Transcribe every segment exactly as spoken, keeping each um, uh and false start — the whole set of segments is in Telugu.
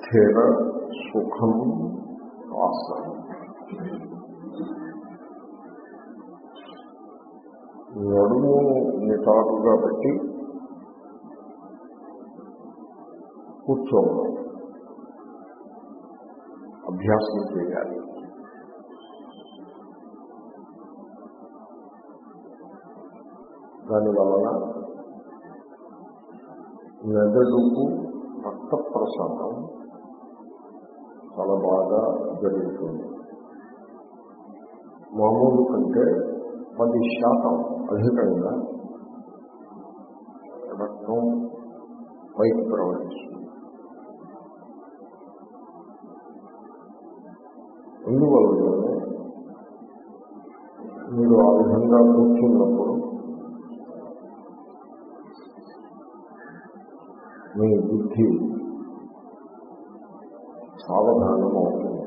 స్థిర సుఖం ఆసనం. నడుము నిటారుగా పెట్టి కూర్చోవడం అభ్యాసం చేయాలి. దానివలన మెదడుకు రక్త ప్రసారం చాలా బాగా జరుగుతుంది. మామూలు కంటే పది శాతం అధికంగా రక్తం పైకి ప్రవహిస్తుంది. అందువల్లనే మీరు ఆ విధంగా కూర్చున్నప్పుడు మీ బుద్ధి సావధానం అవుతుంది.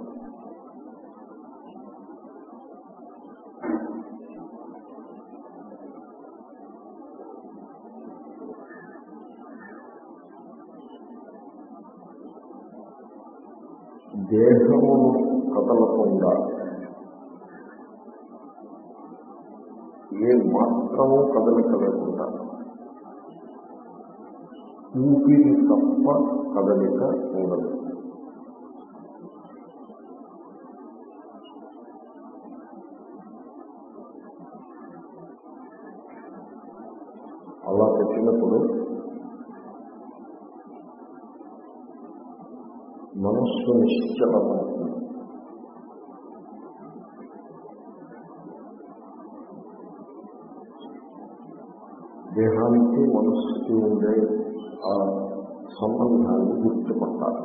దేహము కదలకుండా ఏ మాత్రము కదలిక లేకుండా ఊపిరి తప్ప కదలిక ఉండదు. అలా పెట్టినప్పుడు మనస్సు నిశ్చలమవుతుంది. దేహానికి మనస్సుకి ఉండే ఆ సంబంధాన్ని గుర్తుపట్టాలి.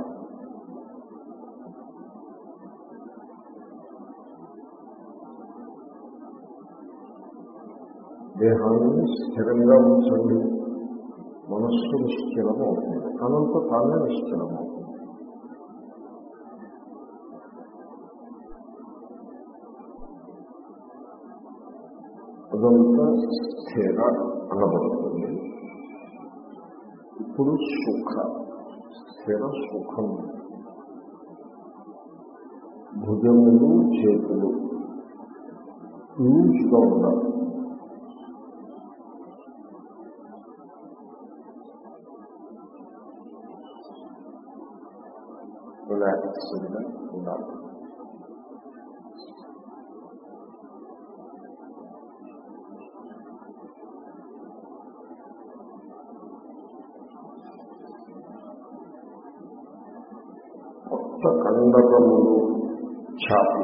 దేహాన్ని స్థిరంగా ఉంచండి, మనస్సు నిశ్చలమవుతుంది. తనంత తానే నిశ్చలమవుతుంది. అదంతా స్థిర అనబడుతుంది. ఇప్పుడు సుఖ స్థిర సుఖం. భుజములు చేతులు లూజ్గా ఉండాలి. రిలాక్స్గా ఉండాలి. కండరములు ఛాతి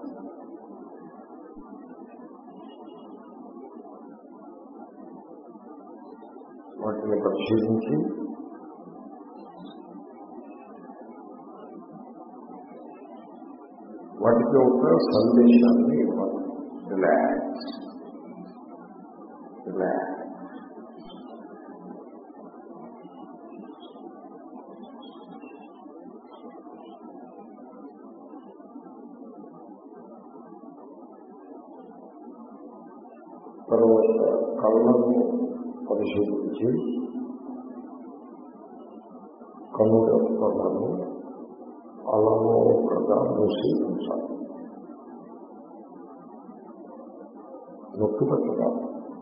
వాటిని పరిశీలించి వాటికి ఒక సందేశాన్ని ఇవ్వాలి. Relax relax. తర్వాత కళ్ళను పరిశీలించి కన్నులను అలమోకగా మూసి ఉంచాలి. నొక్కి పెట్టాలి.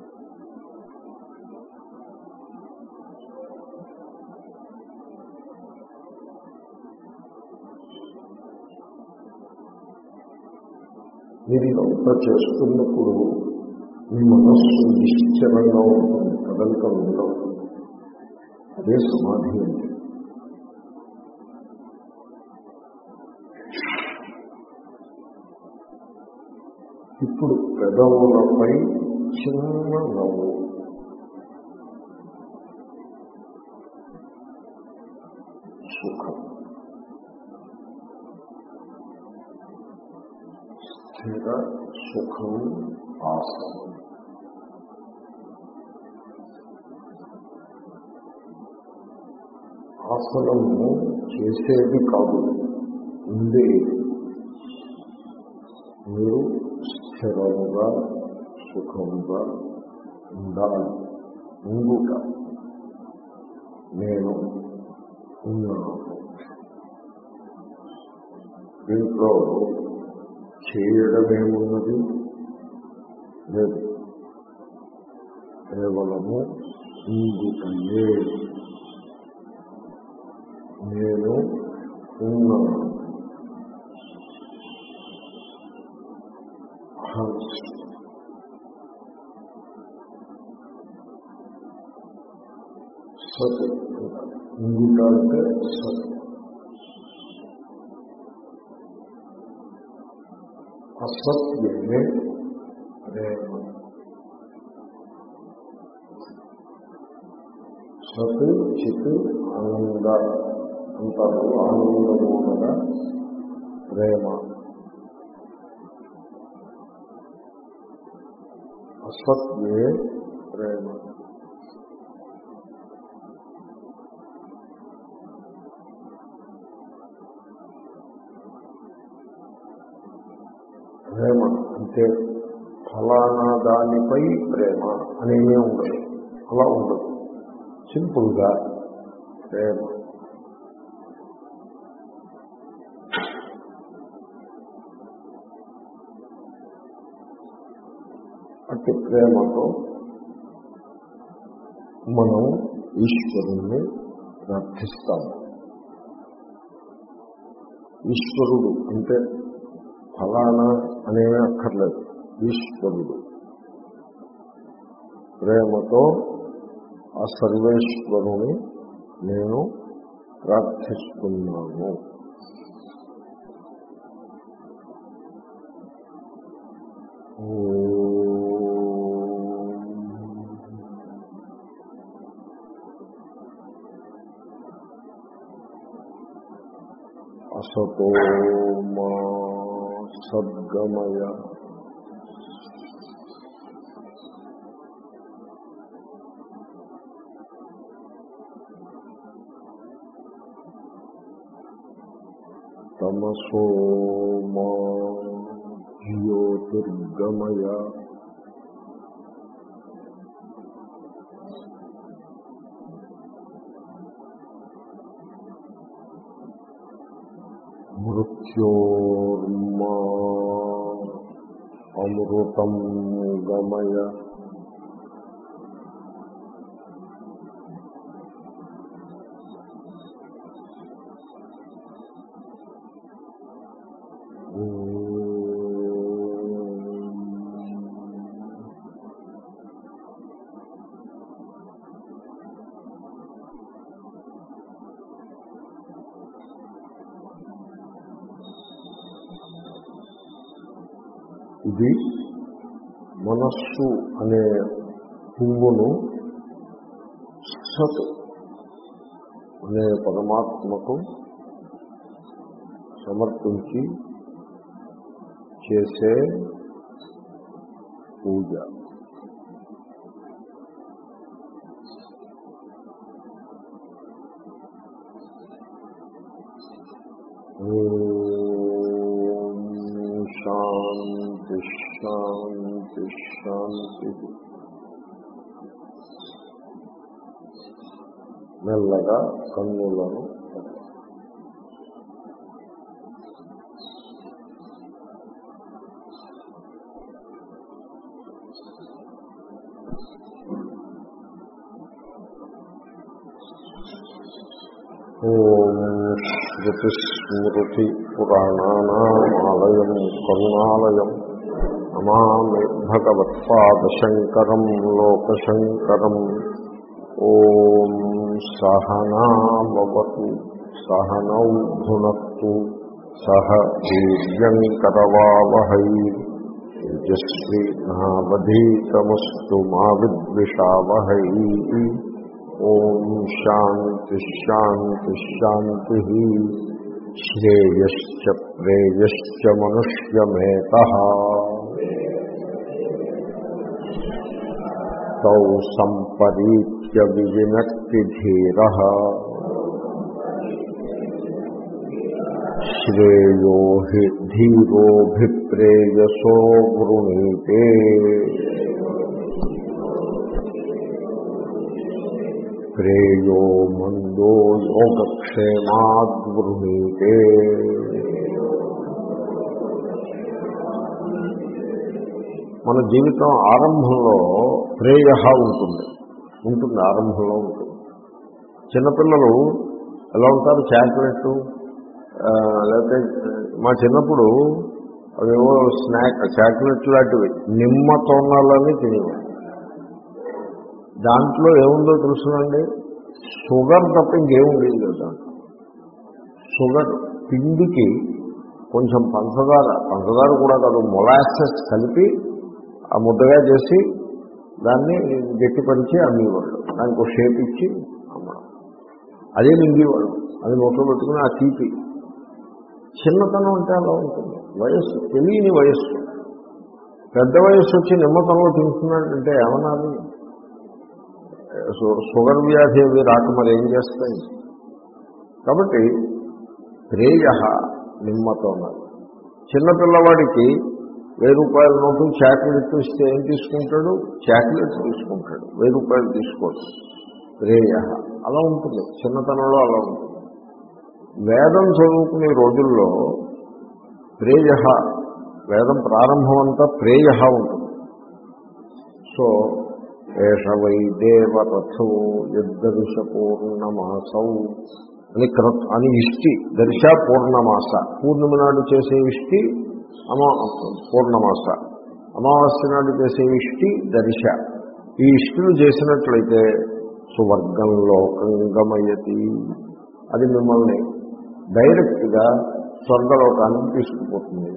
మీరు ఇదంతా చేస్తున్నప్పుడు మీ మనస్సు నిశ్చలంగా ఉంటుంది, కదలిక ఉండవు. అదే సమాధి అంటే. ఇప్పుడు పెదవులపై చిన్న నవ్వు. సుఖం. స్థిర సుఖం ఆసనం. ఆసనము చేసేది కాదు, ఉండేది. మీరు స్థిరముగా సుఖముగా ఉండాలి. ఉండుట. నేను ఉన్నాను. దీంట్లో చేయడమేమున్నది లేదు, కేవలము ఉండుటయే. నేను ఉన్నాను. సత్ ఉండుట అంటే సత్. అసత్యమే ప్రేమ. సత్ చిత్ ఆనంద అంటారు. ఆనందము అనగా ప్రేమ. అసత్యే ప్రేమ. ప్రేమ అంటే ఫలానా దానిపై ప్రేమ అనేమే ఉండదు. అలా ఉండదు. సింపుల్గా ప్రేమ. అట్టి ప్రేమతో మనం ఈశ్వరుణ్ణి ప్రార్థిస్తాము. ఈశ్వరుడు అంటే ఫలానా అనే అక్కర్లేదు. ఈశ్వరుడు ప్రేమతో ఆ సర్వేశ్వరుని నేను ప్రార్థిస్తున్నాను. అసతో మా సద్గమయ. తమసో మా జ్యోతిర్గమయ. మృత్యోర్మా అమృతం గమయ. ఇది మనస్సు అనే పువ్వును సత్ అనే పరమాత్మకు సమర్పించి చేసే పూజ. శాంతి శాంతి శాంతి. మెల్లగా కన్నులను ఓం శ్రుతిస్మృతి పురాణానామాలయం కరుణాలయం నమామి భగవత్పాదశంకరం లోకశంకరం. ఓం సహనావతు సహనౌ భునక్తు సహ వీర్యంకరవావహై తేజస్వినావధీతమస్తు మా విద్విషావహై. ఓం శాంతి శాంతి శాంతి. శ్రేయశ్చ ప్రేయశ్చ మనుష్యమేతః తౌ సంపరీత్య వివినక్తి ధీరః. శ్రేయో హి ధీరోభిప్రేయసో వృణీతే. ప్రేయో మందో యోగక్షేమాద్వృణీతే. మన జీవితం ఆరంభంలో ప్రేయ ఉంటుంది ఉంటుంది ఆరంభంలో ఉంటుంది. చిన్నపిల్లలు ఎలా ఉంటారు, చాక్లెట్ లేకపోతే మా చిన్నప్పుడు అవేవో స్నాక్ చాక్లెట్ లాంటివి నిమ్మ తోనాలని తినేవాడు. దాంట్లో ఏముందో తెలుసునండి, షుగర్ తప్ప ఇంకేముండేది లేదు. దాంట్లో షుగర్ పిండికి కొంచెం పంచదార పంచదార కూడా కాదు మొలాసెస్ కలిపి ఆ ముద్దగా చేసి దాన్ని గట్టిపరిచి అమ్మేవాళ్ళు. దానికి ఒక షేప్ ఇచ్చి అమ్మడం, అదే మింగేవాళ్ళు. అది నోట్లో పెట్టుకుని ఆ తీపి. చిన్నతనం అంటే అలా ఉంటుంది. వయస్సు తెలియని వయస్సు. పెద్ద వయస్సు వచ్చి నిమ్మతనంలో తింటున్నాడంటే ఏమన్నాది, షుగర్ వ్యాధి అవి రాక మరి ఏం చేస్తాయి. కాబట్టి ప్రేయ నిమ్మతో ఉన్నది. చిన్నపిల్లవాడికి వెయ్యి రూపాయల నోటు చాక్లెట్ ఇస్తే ఏం తీసుకుంటాడు, చాక్లెట్ తీసుకుంటాడు, వెయ్యి రూపాయలు తీసుకోడు. ప్రేయ అలా ఉంటుంది, చిన్నతనంలో అలా ఉంటుంది. వేదం చదువుకునే రోజుల్లో ప్రేయ, వేదం ప్రారంభం అంతా ప్రేయ ఉంటుంది. సో ఏష వై దేవరథో యద్దర్శ పూర్ణమాసౌ అని క్రత్ అని ఇష్టి దర్శ పూర్ణమాస, పూర్ణిమ నాడు చేసే ఇష్టి అమా పూర్ణమాస, అమావాస్య నాడు చేసే ఇష్టి దర్శ. ఈ ఇష్టిలు చేసినట్లయితే సువర్గంలో గమయతి, అది మిమ్మల్ని డైరెక్ట్గా స్వర్గలోకానికి తీసుకుపోతుంది.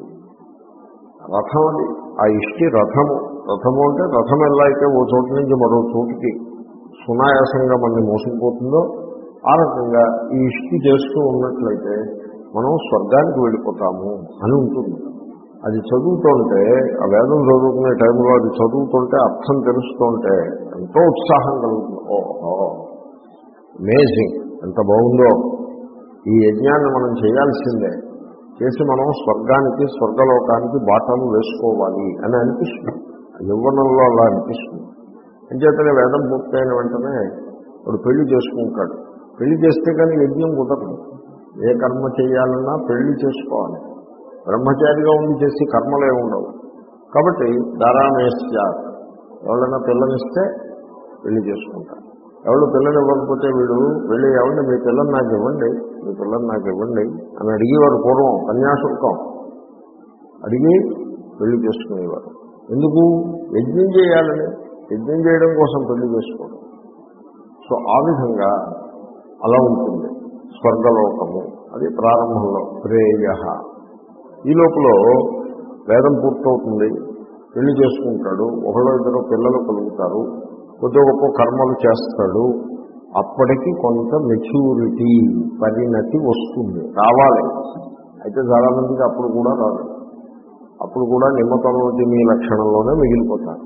రథం అది, ఆ ఇష్టి రథము. రథము అంటే రథం ఎలా అయితే ఓ చోటు నుంచి మరో చోటుకి సునాయాసంగా మనల్ని మోసుకుపోతుందో ఆ రకంగా ఈ ఇష్టి చేస్తూ ఉన్నట్లయితే మనం స్వర్గానికి వెళ్ళిపోతాము అని ఉంటుంది. అది చదువుతుంటే, ఆ వేదం చదువుకునే టైంలో అది చదువుతుంటే అర్థం తెలుస్తుంటే ఎంతో ఉత్సాహం కలుగుతుంది. ఓహో అమేజింగ్, ఎంత బాగుందో, ఈ యజ్ఞాన్ని మనం చేయాల్సిందే, చేసి మనం స్వర్గానికి స్వర్గలోకానికి బాటలు వేసుకోవాలి అని అనిపిస్తుంది. యవ్వనంలో అలా అనిపిస్తుంది. అంచేతనే వేదం పూర్తయిన వెంటనే ఇప్పుడు పెళ్లి చేసుకుంటాడు. పెళ్లి చేస్తే కానీ యజ్ఞం కుదరదు. ఏ కర్మ చేయాలన్నా పెళ్లి చేసుకోవాలి. బ్రహ్మచారిగా ఉండి చేసి కర్మలే ఉండవు. కాబట్టి దారామేశ్య, ఎవరైనా పిల్లనిస్తే పెళ్లి చేసుకుంటారు. ఎవరు పిల్లలు ఇవ్వకపోతే వీడు వెళ్ళి ఎవరిని మీ పిల్లలు నాకు ఇవ్వండి, మీ పిల్లలు నాకు ఇవ్వండి అని అడిగేవారు పూర్వం. కన్యాశుల్కం అడిగి పెళ్లి చేసుకునేవారు. ఎందుకు? యజ్ఞం చేయాలని, యజ్ఞం చేయడం కోసం పెళ్లి చేసుకోవడం. సో ఆ విధంగా అలా ఉంటుంది స్వర్గలోకము. అది ప్రారంభంలో ప్రేయ. ఈ లోపల వేదం పూర్తవుతుంది, పెళ్లి చేసుకుంటాడు, ఒకళ్ళో ఇద్దరు పిల్లలు కలుగుతారు, కొద్ది గొప్ప కర్మలు చేస్తాడు. అప్పటికి కొంత మెచ్యూరిటీ, పరిణతి వస్తుంది, రావాలి. అయితే చాలామందికి అప్పుడు కూడా రాదు. అప్పుడు కూడా నిమ్మతోటి మీ లక్షణంలోనే మిగిలిపోతారు.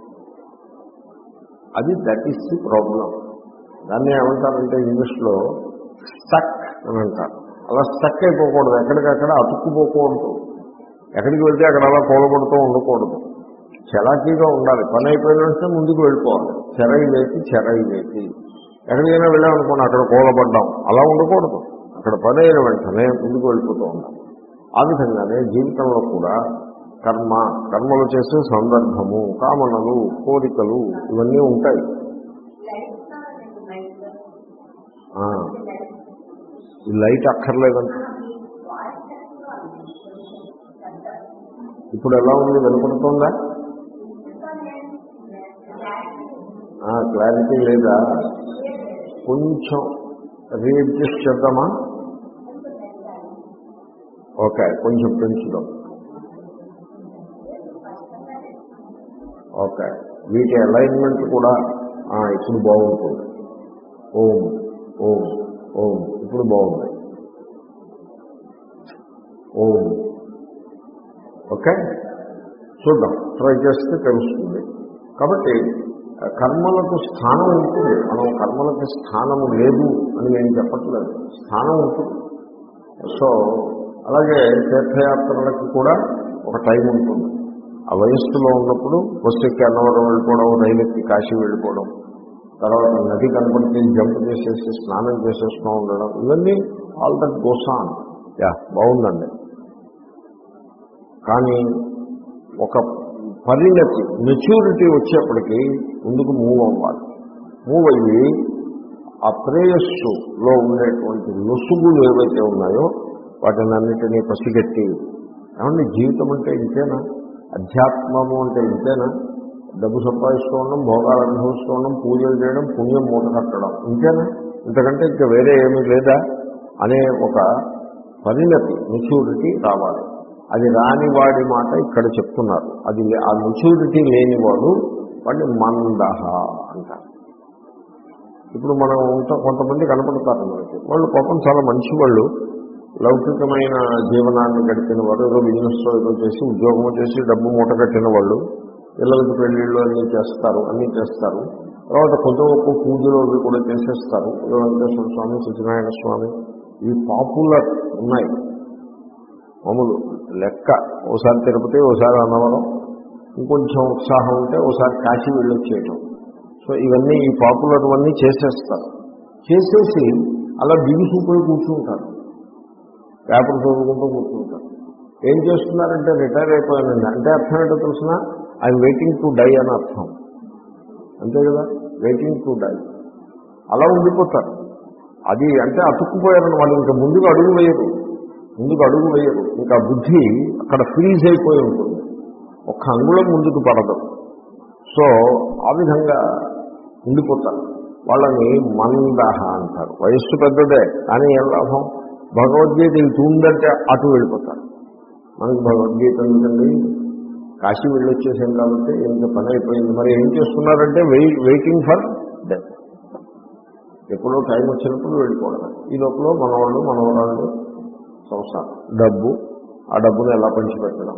అది దట్ ఈస్ ది ప్రాబ్లం. దాన్ని ఏమంటారంటే ఇంగ్లీష్లో స్టక్ అని అంటారు. అలా స్టక్ అయిపోకూడదు, ఎక్కడికక్కడ అతుక్కుపోకూడదు. ఎక్కడికి వెళ్తే అక్కడ అలా కూలబడుతూ ఉండకూడదు. చలాకీగా ఉండాలి. పని అయిపోయిన వెంటనే ముందుకు వెళ్ళిపోవాలి. చెరయి వేసి చెరయి వేసి ఎక్కడికైనా వెళ్ళామనుకోండి అక్కడ కూలబడ్డాం, అలా ఉండకూడదు. అక్కడ పని అయిన వెంటనే ముందుకు వెళ్ళిపోతూ ఉండాలి. ఆ విధంగానే జీవితంలో కూడా కర్మ, కర్మలు చేసే సందర్భము, కామనలు, కోరికలు ఇవన్నీ ఉంటాయి. ఈ లైట్ అక్కర్లేదంట. ఇప్పుడు ఎలా ఉంది, వినపడుతుందా? క్లారిటీ లేదా? కొంచెం రీఅడ్జస్ట్ చేద్దామా? ఓకే, కొంచెం పెంచుదాం. ఓకే, వీటి అలైన్మెంట్ కూడా ఇప్పుడు బాగుంటుంది. ఓం ఓం ఓం ఇప్పుడు బాగుంది. ఓం. ఓకే, చూద్దాం, ట్రై చేస్తే తెలుస్తుంది. కాబట్టి కర్మలకు స్థానం ఉంటుంది. మనం కర్మలకు స్థానము లేదు అని నేను చెప్పట్లేదు, స్థానం ఉంటుంది. సో అలాగే తీర్థయాత్రలకు కూడా ఒక టైం ఉంటుంది. ఆ వయస్సులో ఉన్నప్పుడు బస్సు ఎక్కి అన్నవరం వెళ్ళిపోవడం, రైలు ఎక్కి కాశీ వెళ్ళిపోవడం, తర్వాత నది కనపడితే జంప్ చేసేసి స్నానం చేసేస్తూ ఉండడం, ఇవన్నీ all that goes on. Yeah, బాగుందండి. కానీ ఒక పరిణతి మెచ్యూరిటీ వచ్చేప్పటికీ ముందుకు మూవ్ అవ్వాలి. మూవ్ అయ్యి ఆ ప్రేయస్సులో ఉండేటువంటి లొసుగులు ఏవైతే ఉన్నాయో వాటిని అన్నిటినీ పసిగట్టి, ఏమంటే జీవితం అంటే ఇంతేనా, అధ్యాత్మము అంటే ఇంతేనా, డబ్బు సంపాదిస్తూ ఉండడం, భోగాలు అనుభవిస్తూ ఉండడం, పూజలు చేయడం, పుణ్యం మూట కట్టడం, ఇంతేనా, ఇంతకంటే ఇంకా వేరే ఏమీ లేదా అనే ఒక పరిణతి మెచ్యూరిటీ రావాలి. అది రాని వాడి మాట ఇక్కడ చెప్తున్నారు. అది ఆ మెచ్యూరిటీ లేనివాడు వాడిని మందహ అంటారు. ఇప్పుడు మనం కొంతమంది కనపడతారు మనకి, వాళ్ళు పాపం చాలా మంచి వాళ్ళు, లౌకికమైన జీవనాన్ని గడిపిన వారు, ఏదో బిజినెస్ ఏదో చేసి ఉద్యోగం చేసి డబ్బు మూట కట్టిన వాళ్ళు, పిల్లలకి పెళ్ళిళ్ళు అన్నీ చేస్తారు, అన్నీ చేస్తారు. తర్వాత కొంచెం ఒక్క పూజలు అవి కూడా చేసేస్తారు. వెంకటేశ్వర స్వామి, సత్యనారాయణ స్వామి, ఇవి పాపులర్ ఉన్నాయి. మామూలు లెక్క, ఓసారి తిరుపతి, ఓసారి అన్నవరం, ఇంకొంచెం ఉత్సాహం ఉంటే ఓసారి కాశీ వెళ్ళొచ్చేయటం. సో ఇవన్నీ ఈ పాపులర్ అన్నీ చేసేస్తారు. చేసేసి అలా బిగుసుకుపోయి కూర్చుంటారు, పేపర్ చదువుకుంటూ కూర్చుంటారు. ఏం చేస్తున్నారంటే రిటైర్ అయిపోయానండి అంటే అర్థం ఏంటో తెలిసిన, ఐఎమ్ వెయిటింగ్ టు డై అని అర్థం. అంతే కదా, వెయిటింగ్ టు డై. అలా ఉండిపోతారు. అది అంటే అతుక్కుపోయారని వాళ్ళు ఇంకా ముందుకు అడుగు వేయరు, ముందుకు అడుగు వేయరు. ఇంకా బుద్ధి అక్కడ ఫ్రీజ్ అయిపోయి ఉంటుంది, ఒక్క అంగుళం ముందుకు పడదు. సో ఆ విధంగా ఉండిపోతారు. వాళ్ళని మందహ అంటారు. వయస్సు పెద్దదే కానీ ఏం లాభం, భగవద్గీత ఇది ఉందంటే అటు వెళ్ళిపోతారు. మనకి భగవద్గీత ఎందుకండి, కాశీ వెళ్ళొచ్చేసాం కాబట్టి ఇంత పని అయిపోయింది. మరి ఏం చేస్తున్నారంటే వెయి వెయిటింగ్ ఫర్ డెత్. ఎప్పుడో టైం వచ్చినప్పుడు వెళ్ళిపోవడం. ఈ లోపల మనవాళ్ళు మనవరాళ్ళు సంసారం, డబ్బు, ఆ డబ్బును ఎలా పంచిపెట్టడం,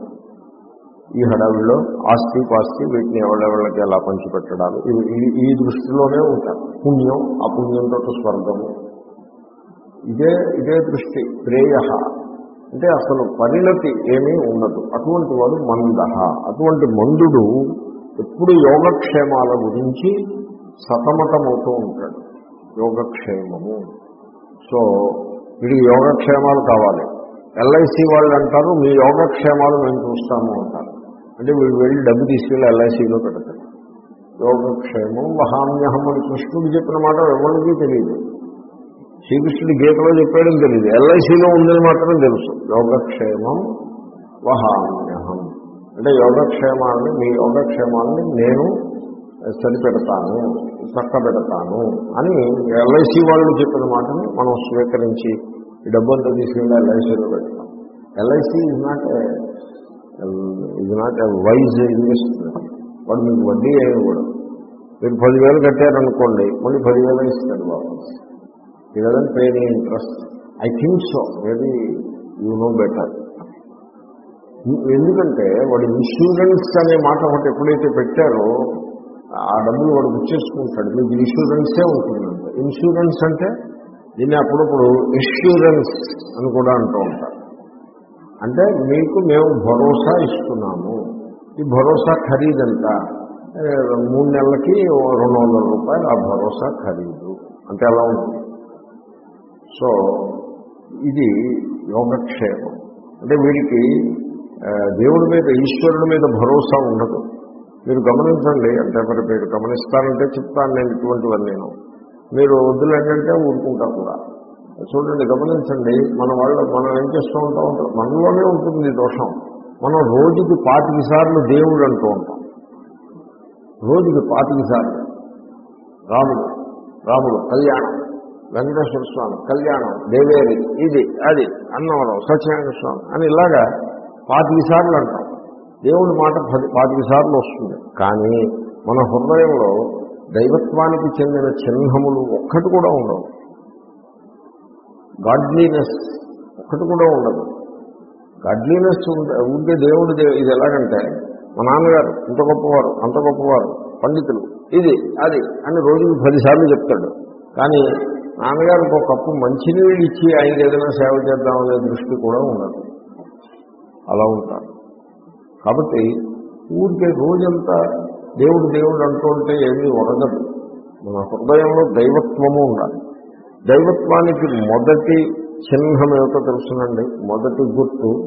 ఈ హడావిలో ఆస్తి పాస్తి వీటిని ఎవరెవరికి ఎలా పంచిపెట్టడాలు, ఇవి ఈ దృష్టిలోనే ఉంటారు. పుణ్యం, ఆ పుణ్యంతో స్వర్గము, ఇదే ఇదే దృష్టి. ప్రేయ అంటే అసలు పరిణతి ఏమీ ఉండదు. అటువంటి వాడు మందహ. అటువంటి మందుడు ఎప్పుడు యోగక్షేమాల గురించి సతమతమవుతూ ఉంటాడు. యోగక్షేమము. సో వీడికి యోగక్షేమాలు కావాలి. ఎల్ఐసి వాళ్ళు అంటారు మీ యోగక్షేమాలు మేము చూస్తాము అంటారు. అంటే వీళ్ళు వెళ్ళి డబ్బు తీసుకెళ్ళి ఎల్ఐసిలో పెడతారు. యోగక్షేమం వహామ్యహం అని కృష్ణుడు చెప్పిన మాట ఎవరికి తెలియదు. శ్రీకృష్ణుడి గీతలో చెప్పాడని తెలియదు, ఎల్ఐసిలో ఉందని మాత్రం తెలుసు. యోగక్షేమం వహామ్యహం అంటే యోగక్షేమాలని, మీ యోగక్షేమాలని నేను సరిపెడతాను, చక్కబెడతాను అని ఎల్ఐసి వాళ్ళు చెప్పిన మాటని మనం స్వీకరించి ఈ డబ్బంతా తీసుకెళ్ళి ఎల్ఐసిలో పెడతాం. LIC is not is not a wise investment. వాడు మీకు వడ్డీ ఏమి కూడా, మీరు పదివేలు కట్టారనుకోండి మళ్ళీ పదివేలు ఇస్తారు వాపస్. ఈ doesn't pay any interest. I think so, maybe you know better. ఎందుకంటే వాడు ఇన్సూరెన్స్ అనే మాట ఒకటి ఎప్పుడైతే పెట్టారో ఆ డబ్బులు వాడు గుర్చేసుకుంటాడు. మీకు ఇన్సూరెన్సే ఉంటుందంటే. ఇన్సూరెన్స్ అంటే దీన్ని అప్పుడప్పుడు ఇన్సూరెన్స్ అని కూడా అంటూ ఉంటారు. అంటే మీకు మేము భరోసా ఇస్తున్నాము, ఈ భరోసా ఖరీదంత మూడు నెలలకి రెండు వందల రూపాయలు ఆ భరోసా ఖరీదు అంటే అలా ఉంటుంది. సో ఇది యోగక్షేమం. అంటే వీడికి దేవుడి మీద, ఈశ్వరుడి మీద భరోసా ఉండదు. మీరు గమనించండి, అంటే మరి మీరు గమనిస్తారంటే చెప్తాను నేను ఇటువంటివన్నీ. నేను మీరు వద్దులేంటంటే ఊరుకుంటా కూడా. చూడండి, గమనించండి, మన వాళ్ళు మనం ఏం చేస్తూ ఉంటాం ఉంటాం మనలోనే ఉంటుంది ఈ దోషం. మనం రోజుకి పాతిక సార్లు దేవుడు అంటూ ఉంటాం. రోజుకి పాతిక సార్లు రాముడు రాముడు కళ్యాణం, వెంకటేశ్వర స్వామి కళ్యాణం, దేవేరి ఇది అది, అన్నవరం సత్యనారాయణ స్వామి అని ఇలాగా పాతిక సార్లు అంటాం. దేవుడి మాట పది పాతిక సార్లు వస్తుంది. కానీ మన హృదయంలో దైవత్వానికి చెందిన చిహ్నములు ఒక్కటి కూడా ఉండవు. గాడ్లీనెస్ ఒక్కటి కూడా ఉండదు. గాడ్లీనెస్ ఉంటే దేవుడు ఇది ఎలాగంటే, మా నాన్నగారు ఇంత గొప్పవారు, అంత గొప్పవారు, పండితులు ఇది అది అని రోజుకి పదిసార్లు చెప్తాడు. కానీ నాన్నగారికి ఒక కప్పు మంచినీళ్ళు ఇచ్చి ఆయనకి ఏదైనా సేవ చేద్దామనే దృష్టి కూడా ఉండదు. అలా ఉంటారు. కాబట్టి ఊరికే రోజంతా దేవుడు దేవుడు అంటూ ఉంటే ఏమీ ఒరగదు. మన హృదయంలో దైవత్వము ఉండాలి. దైవత్వానికి మొదటి చిహ్నం ఏమిటో తెలుసునండి. మొదటి గుర్తు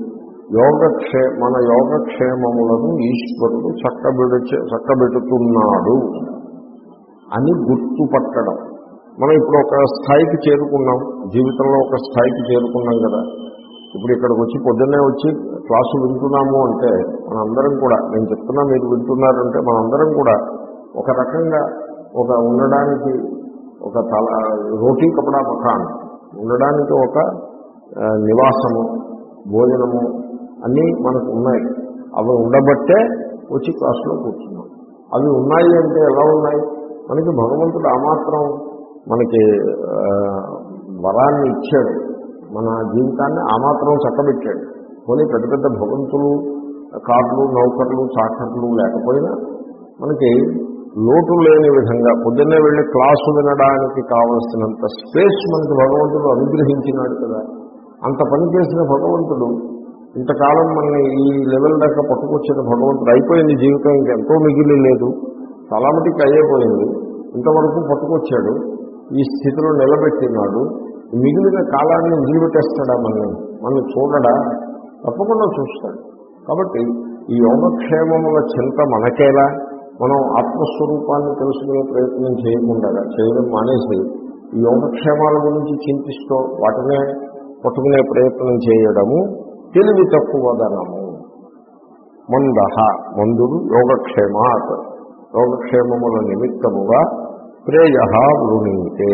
యోగక్షే మన యోగక్షేమములను ఈశ్వరుడు చక్కబెడు చక్కబెడుతున్నాడు అని గుర్తుపట్టడం. మనం ఇప్పుడు ఒక స్థాయికి చేరుకున్నాం, జీవితంలో ఒక స్థాయికి చేరుకున్నాం కదా. ఇప్పుడు ఇక్కడికి వచ్చి పొద్దున్నే వచ్చి క్లాసు వింటున్నాము అంటే మనందరం కూడా, నేను చెప్తున్నా మీరు వింటున్నారంటే మనందరం కూడా ఒక రకంగా ఒక ఉండడానికి ఒక తల రోటీ కపడా మకాన్, ఉండడానికి ఒక నివాసము, భోజనము అన్నీ మనకు ఉన్నాయి. అవి ఉండబట్టే వచ్చి క్లాసులో కూర్చున్నాం. అవి ఉన్నాయి అంటే ఎలా ఉన్నాయి? మనకి భగవంతుడు ఆ మాత్రం మనకి వరాన్ని ఇచ్చాడు, మన జీవితాన్ని ఆ మాత్రం చక్కబెట్టాడు. కొన్ని పెద్ద పెద్ద భగవంతులు, కార్లు, నౌకర్లు, చాకర్లు లేకపోయినా మనకి లోటు లేని విధంగా పొద్దున్నే వెళ్ళి క్లాసు వినడానికి కావలసినంత స్పేస్ మనకి భగవంతుడు అనుగ్రహించినాడు కదా. అంత పని చేసిన భగవంతుడు ఇంతకాలం మన ఈ లెవెల్ దాకా పట్టుకొచ్చిన భగవంతుడు అయిపోయింది జీవితం, ఇంకెంతో మిగిలి లేదు, చాలా మటుకు అయ్యేపోయింది, ఇంతవరకు పట్టుకొచ్చాడు, ఈ స్థితిలో నిలబెట్టినాడు. మిగిలిన కాలాన్ని వదిలిపెట్టేస్తాడా మనల్ని? మనల్ని చూడడా? తప్పకుండా చూస్తాడు. కాబట్టి ఈ యోగక్షేమముల చింత మనకేలా? మనం ఆత్మస్వరూపాన్ని తెలుసుకునే ప్రయత్నం చేయకుండా చేయడం మానేసి ఈ యోగక్షేమాల గురించి చింతిస్తూ వాటినే పట్టుకునే ప్రయత్నం చేయడము తెలివి తక్కువదనము. మందహ మందుడు యోగక్షేమాత్ యోగక్షేమముల నిమిత్తముగా ప్రేయ వృణీతే.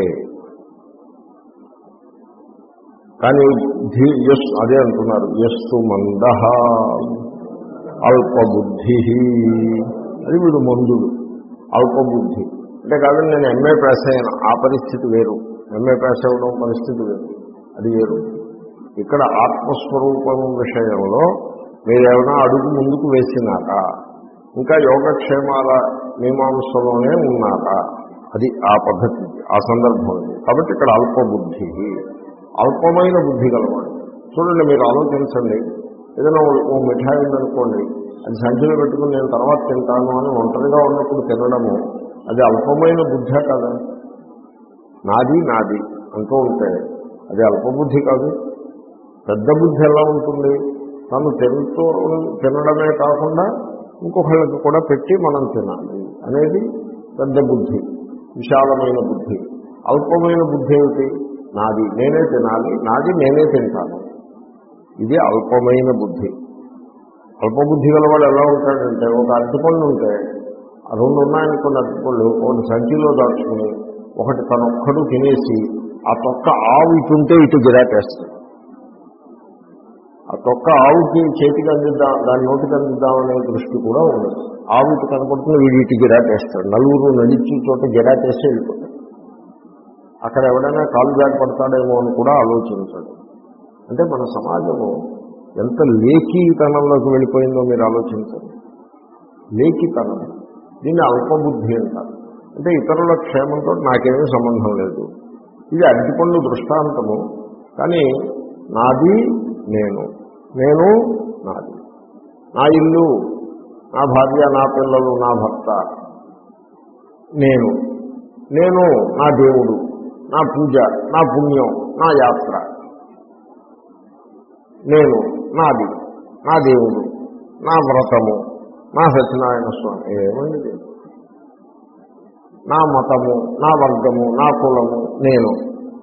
కానీ ధీ యస్ అదే అంటున్నారు, యస్సు మందః అల్పబుద్ధి, అది వీడు మందుడు అల్పబుద్ధి. అంటే కాదని నేను ఎంఏ పాస్ అయ్యాను, ఆ పరిస్థితి వేరు, ఎంఏ పాస్ అవ్వడం పరిస్థితి వేరు, అది వేరు. ఇక్కడ ఆత్మస్వరూపం విషయంలో మీరేమైనా అడుగు ముందుకు వేసినారా, ఇంకా యోగక్షేమాల మీమాంసలోనే ఉన్నారా, అది ఆ పద్ధతి, ఆ సందర్భం. కాబట్టి ఇక్కడ అల్పబుద్ధి, అల్పమైన బుద్ధి గలవాడు. చూడండి, మీరు ఆలోచించండి, ఏదైనా ఓ మిఠాయి ఉందనుకోండి, అది సంచిలో పెట్టుకుని నేను తర్వాత తింటాను అని ఒంటరిగా ఉన్నప్పుడు తినడము అది అల్పమైన బుద్ధే కదా. నాది నాది అంటూ ఉంటే అది అల్పబుద్ధి కాదు. పెద్ద బుద్ధి ఎలా ఉంటుంది? తను తింటూ తినడమే కాకుండా ఇంకొకళ్ళకి కూడా పెట్టి మనం తినాలి అనేది పెద్ద బుద్ధి, విశాలమైన బుద్ధి. అల్పమైన బుద్ధి ఏమిటి? నాది నేనే తినాలి, నాది నేనే తింటాను, ఇది అల్పమైన బుద్ధి. అల్పబుద్ధి గలవాడు ఎలా ఉంటాడంటే, ఒక అరటిపళ్ళు ఉంటే రెండు ఉన్నాయనుకున్న అరటిపళ్ళు ఒకటి సంచిలో దాచుకుని ఒకటి తనొక్కడు తినేసి ఆ తొక్క ఆవు ఇటుంటే ఇటు గిరాటేస్తాడు. ఆ తొక్క ఆవుకి చేతికి అందిద్దాం, దాని నోటికి అందిద్దామనే దృష్టి కూడా ఉండదు. ఆవు ఇటు కనపడుతుంది, వీడి ఇటు గిరాటేస్తాడు. నలుగురు నడిచి చోట గిరాటేస్తే వెళ్ళిపోతాడు. అక్కడ ఎవడైనా కాలు జారి పడతాడేమో అని కూడా ఆలోచించాడు. అంటే మన సమాజము ఎంత లేఖీతనంలోకి వెళ్ళిపోయిందో మీరు ఆలోచించండి. లేఖితనం, దీన్ని అల్పబుద్ధి అంటారు. అంటే ఇతరుల క్షేమంతో నాకేమీ సంబంధం లేదు. ఇది అరటిపండు దృష్టాంతము. కానీ నాది నేను, నేను నాది, నా ఇల్లు, నా భార్య, నా పిల్లలు, నా భర్త, నేను నేను నా దేవుడు, నా పూజ, నా పుణ్యం, నా యాత్ర, నేను నాది, నా దేవుడు, నా వ్రతము, నా సత్యనారాయణ స్వామి, ఏమండి నా మతము, నా వర్గము, నా కులము, నేను.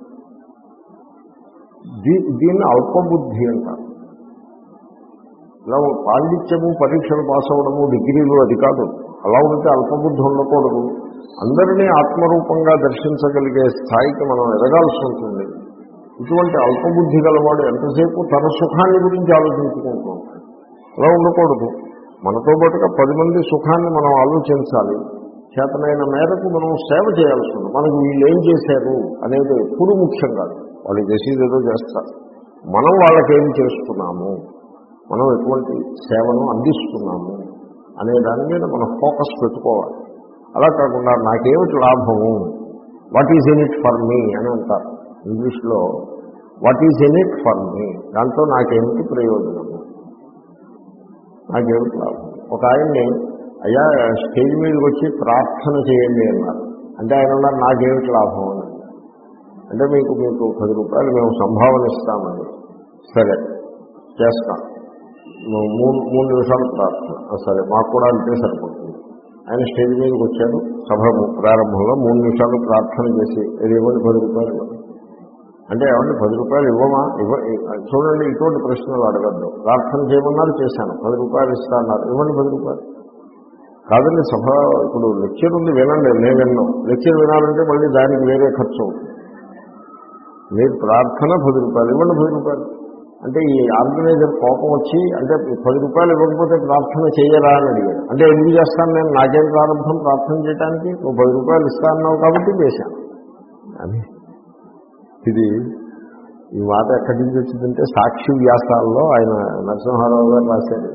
దీ దీన్ని అల్పబుద్ధి అంటారు. ఇలా పాండిత్యము, పరీక్షలు పాస్ అవ్వడము, డిగ్రీలు అది కాదు. అలా ఉంటే అల్పబుద్ధి ఉండకూడదు. అందరినీ ఆత్మరూపంగా దర్శించగలిగే స్థాయికి మనం ఎదగాల్సి ఉంటుంది. ఇటువంటి అల్పబుద్ధి గలవాడు ఎంతసేపు తన సుఖాన్ని గురించి ఆలోచించుకుంటూ ఉంటాడు. అలా ఉండకూడదు. మనతో పాటుగా పది మంది సుఖాన్ని మనం ఆలోచించాలి. చేతనైన మేరకు మనం సేవ చేయాల్సి ఉంటుంది. మనకు వీళ్ళు ఏం చేశారు అనేది ఎప్పుడు ముఖ్యం కాదు. వాళ్ళు చేసేది ఏదో చేస్తారు. మనం వాళ్ళకేం చేస్తున్నాము, మనం ఎటువంటి సేవను అందిస్తున్నాము అనే దాని మీద మనం ఫోకస్ పెట్టుకోవాలి. అలా కాకుండా నాకేమిటి లాభము, what is in it for me అని అంటారు ఇంగ్లీష్లో. What is in it for me, దాంతో నాకేమిటి ప్రయోజనము, నాకేమిటి లాభం. ఒక ఆయన్ని అయ్యా స్టేజ్ మీదకి వచ్చి ప్రార్థన చేయండి అన్నారు. అంటే ఆయన ఉన్నారు నాకేమిటి లాభం అని. అంటే మీకు మీకు పది రూపాయలు మేము సంభావన ఇస్తామని. సరే చేస్తాం. మూడు మూడు నిమిషాలు ప్రార్థన, సరే మాకు కూడా అంతే సరిపడుతుంది. ఆయన స్టేజ్ మీదకి వచ్చారు, సభ ప్రారంభంలో మూడు నిమిషాలు ప్రార్థన చేసి ఇది ఇవ్వండి పది రూపాయలు ఇవ్వండి అంటే, ఏమండి పది రూపాయలు ఇవ్వమా ఇవ్వ చూడండి, ఇటువంటి ప్రశ్నలు అడగద్దు. ప్రార్థన చేయమన్నారు, చేశాను, పది రూపాయలు ఇస్తా అన్నారు, ఇవ్వండి పది రూపాయలు. కాదండి సభ ఇప్పుడు లెక్చర్ ఉంది వినండి, నేను విన్నాం. లెక్చర్ వినాలంటే మళ్ళీ దానికి వేరే ఖర్చు అవుతుంది. మీరు ప్రార్థన పది రూపాయలు ఇవ్వండి పది రూపాయలు అంటే ఈ ఆర్గనైజర్ కోపం వచ్చి, అంటే పది రూపాయలు ఇవ్వకపోతే ప్రార్థన చేయరా అని అడిగాడు. అంటే ఎందుకు చేస్తాను నేను, నాకేం ప్రారంభం ప్రార్థన చేయడానికి, నువ్వు పది రూపాయలు ఇస్తా అన్నావు కాబట్టి చేశాను అని. ఇది ఈ మాట ఎక్కడి నుంచి వచ్చిందంటే సాక్షి వ్యాసాల్లో ఆయన నరసింహారావు గారు రాశారు.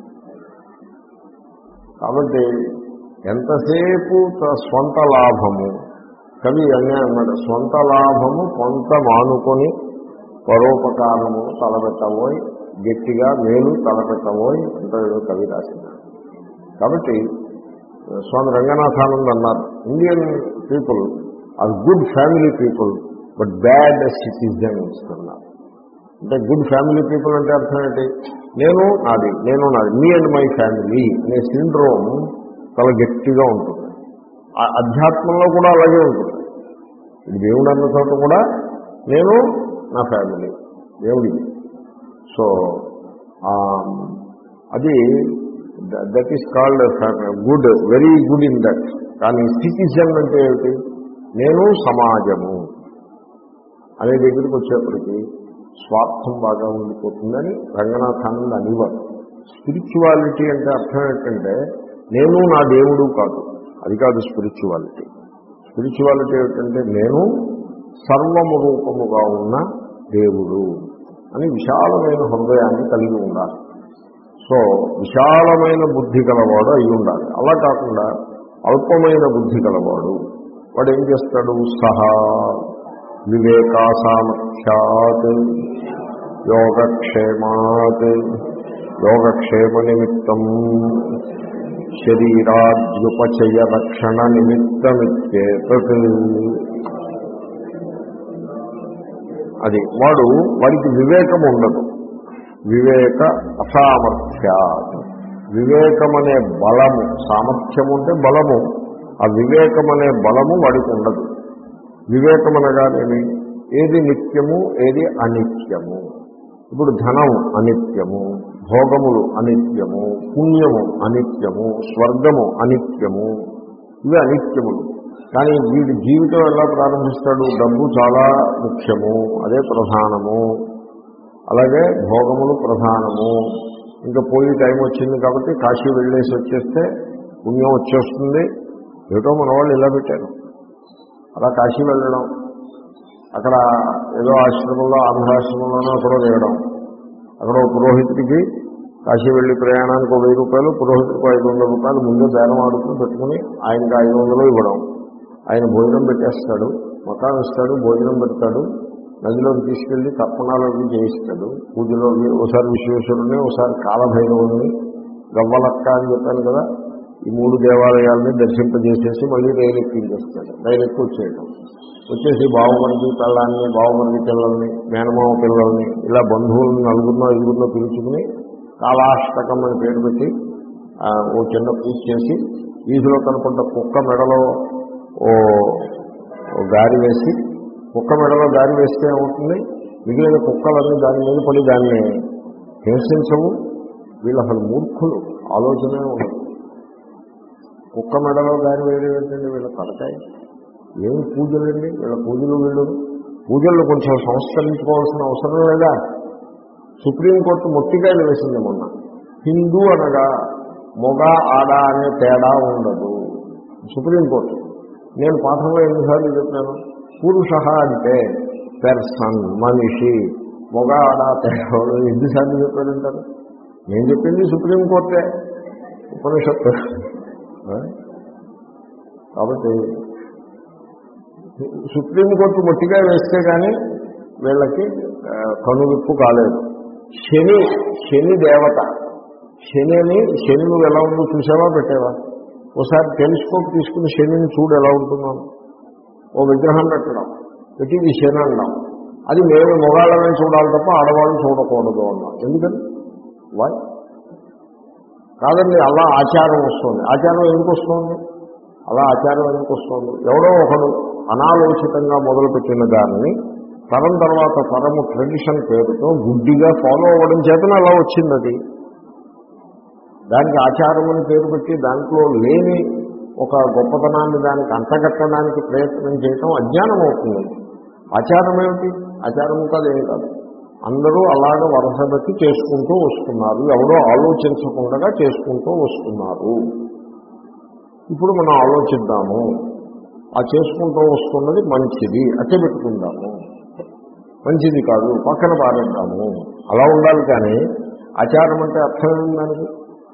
కాబట్టి ఎంతసేపు స్వంత లాభము, కవి అన్నీ అన్నాడు, స్వంత లాభము కొంత మానుకొని పరోపకారము తలపెట్టబోయి, గట్టిగా మేలు తలపెట్టబోయి అంత ఏదో కవి రాసినాడు. కాబట్టి స్వామి రంగనాథానంద్ అన్నారు, Indian people are good family people but bad citizens అన్నారు. అంటే గుడ్ ఫ్యామిలీ పీపుల్ అంటే అర్థం ఏంటి, నేను నాది నేను నాది మీ అండ్ మై ఫ్యామిలీ అనే సిండ్రోమ్ చాలా గట్టిగా ఉంటుంది. అధ్యాత్మంలో కూడా అలాగే ఉంటుంది. ఇది దేవుడు అన్న చోట కూడా నేను నా ఫ్యామిలీ దేవుడిది. సో అది that is called good, very good in that. కానీ సిటిజన్ అంటే ఏమిటి, నేను సమాజము అనే దగ్గరికి వచ్చేప్పటికీ స్వార్థం బాగా ఉండిపోతుందని రంగనాథానంద్ అనేవారు. స్పిరిచువాలిటీ అంటే అర్థం ఏంటంటే నేను నా దేవుడు కాదు, అది కాదు స్పిరిచువాలిటీ. స్పిరిచువాలిటీ ఏమిటంటే నేను సర్వము రూపముగా ఉన్న దేవుడు అని విశాలమైన హృదయాన్ని కలిగి ఉండాలి. సో విశాలమైన బుద్ధి గలవాడు అయి ఉండాలి. అలా కాకుండా అల్పమైన బుద్ధి గలవాడు వాడు ఏం చేస్తాడు, సహా వివేకా సామర్థ్యాత్ యోగక్షేమాత్ యోగక్షేమ నిమిత్తం శరీరాద్యుపచయ రక్షణ నిమిత్తమిత్యేతత్. అది వాడు వాడికి వివేకం ఉండదు. వివేక అసామర్థ్యాత్, వివేకమనే బలము, సామర్థ్యము అంటే బలము, ఆ వివేకమనే బలము వాడికి ఉండదు. వివేకం అనగానేమి, ఏది నిత్యము ఏది అనిత్యము. ఇప్పుడు ధనం అనిత్యము, భోగములు అనిత్యము, పుణ్యము అనిత్యము, స్వర్గము అనిత్యము, ఇవి అనిత్యములు. కానీ వీడి జీవితం ఎలా ప్రారంభిస్తాడు, డబ్బు చాలా ముఖ్యము, అదే ప్రధానము, అలాగే భోగములు ప్రధానము, ఇంకా పోయి టైం వచ్చింది కాబట్టి కాశీ వెళ్ళేసి వచ్చేస్తే పుణ్యం వచ్చేస్తుంది. ఏటో మన వాళ్ళు ఇలా పెట్టారు, అలా కాశీ వెళ్ళడం, అక్కడ ఏదో ఆశ్రమంలో ఆంధ్రాశ్రమంలోనో అక్కడో చేయడం, అక్కడ పురోహితుడికి కాశీ వెళ్ళి ప్రయాణానికి ఒక వెయ్యి రూపాయలు, పురోహితుడికి ఐదు వందల రూపాయలు ముందు బేరం ఆడుకుని పెట్టుకుని ఆయనకి ఐదు వందలు ఇవ్వడం. ఆయన భోజనం పెట్టేస్తాడు, మకాం ఇస్తాడు, భోజనం పెడతాడు, నదిలోకి తీసుకెళ్లి తర్పణాలకి చేయిస్తాడు, పూజలోకి ఒకసారి విశ్వేశ్వరుని, ఒకసారి కాలభైరవుని, గవ్వలక్క అని చెప్పాను కదా, ఈ మూడు దేవాలయాలని దర్శింపజేసేసి మళ్ళీ రైలు ఎక్కించేస్తాడు. రైలు ఎక్కువ వచ్చేయడం, వచ్చేసి బావమరిది పిల్లల్ని, బావమరిది పిల్లల్ని, మేనమామ పిల్లల్ని, ఇలా బంధువులను నలుగురినో ఐదుగురినో పిలుచుకుని కాలాష్టకం అని పేరు పెట్టి ఓ చిన్న పూజ చేసి వీధిలో కనుకుంట కుక్క మెడలో ఓ గారి వేసి, కుక్క మెడలో గారి వేస్తే ఏమవుతుంది, మిగిలిన కుక్కలన్నీ దాని మీద పడి దాన్ని హింసించవు. వీళ్ళు అసలు మూర్ఖులు, ఆలోచనే ఉండదు. కుక్క మెడలో గారి వేయడం ఏంటండి, వీళ్ళ తలకాయ ఏమి పూజలండి, వీళ్ళ పూజలు వీళ్ళు పూజలు కొంచెం సంస్కరించుకోవాల్సిన అవసరం లేదా? సుప్రీంకోర్టు మొట్టికాయలు వేసింది మొన్న. హిందూ అనగా మొగ ఆడ అనే తేడా ఉండదు సుప్రీంకోర్టు. నేను పాఠంలో ఎన్నిసార్లు చెప్పాను, పురుష అంటే పెర్సన్, మనిషి, మొగ ఆడ తేడా ఎన్నిసార్లు చెప్పారంటారు. నేను చెప్పింది సుప్రీంకోర్టే, ఉపనిషత్తు. కాబట్టి సుప్రీంకోర్టు మొట్టిగా వేస్తే కానీ వీళ్ళకి కనువిప్పు కాలేదు. శని శని దేవత, శనిని శని నువ్వు ఎలా ఉందో చూసావా, పెట్టావా? ఒకసారి టెలిస్కోప్ తీసుకుని శనిని చూడు ఎలా ఉంటున్నాను. ఓ విగ్రహం పెట్టడం పెట్టి ఇది శని అన్నాం, అది మేము మొగాళ్ళమే చూడాలి తప్ప ఆడవాళ్ళు చూడకూడదు అన్నాం. ఎందుకని వై? కాదండి అలా ఆచారం వస్తుంది. ఆచారం ఎందుకు వస్తుంది? అలా ఆచారం ఎందుకు వస్తుంది? ఎవడో ఒకడు అనాలోచితంగా మొదలుపెట్టిన దానిని తరం తర్వాత తరము ట్రెడిషన్ పేరుతో గుడ్డిగా ఫాలో అవ్వడం చేతనే అలా వచ్చింది. అది దానికి ఆచారం అని పేరు పెట్టి దాంట్లో లేని ఒక గొప్పతనాన్ని దానికి అంటగట్టడానికి ప్రయత్నం చేయటం అజ్ఞానం అవుతుంది. ఆచారం ఏమిటి? ఆచారం కాదు, ఏం కాదు. అందరూ అలాగ వరుస బట్టి చేసుకుంటూ వస్తున్నారు. ఎవరో ఆలోచించకుండా చేసుకుంటూ వస్తున్నారు. ఇప్పుడు మనం ఆలోచిద్దాము, ఆ చేసుకుంటూ వస్తున్నది మంచిది అట్టే పెట్టుకుందాము, మంచిది కాదు పక్కన పారేద్దాము, అలా ఉండాలి. కానీ ఆచారం అంటే అర్థం ఏమి? దానికి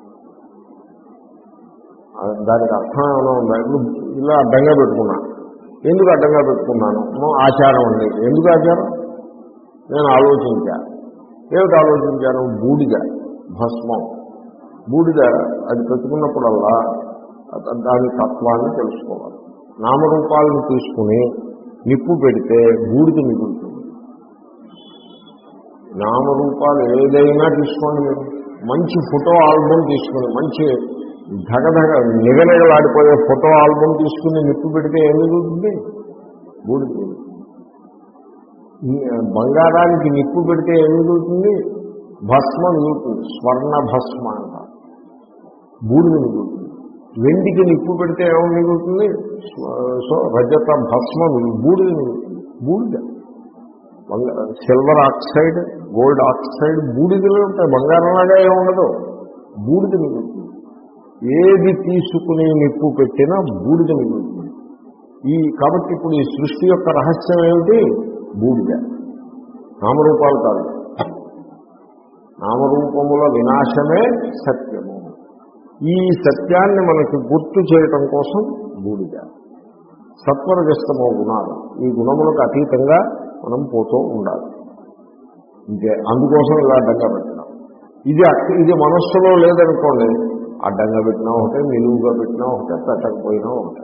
దానికి అర్థం ఏమైనా ఉందా? ఇలా అడ్డంగా పెట్టుకున్నా. ఎందుకు అడ్డంగా పెట్టుకున్నాను? ఆచారం అండి. ఎందుకు ఆచారం? నేను ఆలోచించా. ఏమిటి ఆలోచించాను? బూడిద, భస్మం. బూడిద అది పెట్టుకున్నప్పుడల్లా దాని తత్వాన్ని తెలుసుకోవాలి. నామరూపాలను తీసుకుని నిప్పు పెడితే బూడిద మిగులుతుంది. నామరూపాలు ఏదైనా తీసుకోండి, మీరు మంచి ఫోటో ఆల్బమ్ తీసుకుని, మంచి ధగధగ నిగనిగలాడిపోయే ఫోటో ఆల్బమ్ తీసుకుని నిప్పు పెడితే ఏం మిగులుతుంది? బూడిద. బంగారానికి నిప్పు పెడితే ఏం మిగులుతుంది? భస్మ మిగులుతుంది. స్వర్ణ భస్మ అంట, బూడిద మిగులుతుంది. వెండికి నిప్పు పెడితే ఏమో మిగులుతుంది? సో రజత భస్మ మిగులు, బూడిద మిగులుతుంది. బూడిద. సిల్వర్ ఆక్సైడ్, గోల్డ్ ఆక్సైడ్ బూడిదలో ఉంటాయి. బంగారంలాగా ఏముండదు, బూడిద మిగులుతుంది. ఏది తీసుకుని నిప్పు పెట్టినా బూడిద మిగులుతుంది. ఈ కాబట్టి ఇప్పుడు ఈ సృష్టి యొక్క రహస్యం ఏమిటి? బూడిద, నామరూపాలు కాదు. నామరూపముల వినాశమే సత్యము. ఈ సత్యాన్ని మనకి గుర్తు చేయటం కోసం బూడిద. సత్వరజస్తమో గుణాలు, ఈ గుణములకు అతీతంగా మనం పోతూ ఉండాలి. ఇంకే అందుకోసం ఇలా అడ్డంగా పెట్టినాం. ఇది ఇది మనస్సులో లేదనుకోండి, అడ్డంగా పెట్టినా ఒకటే, నిలువుగా పెట్టినా ఒకటే, పెట్టకపోయినా ఒకటే.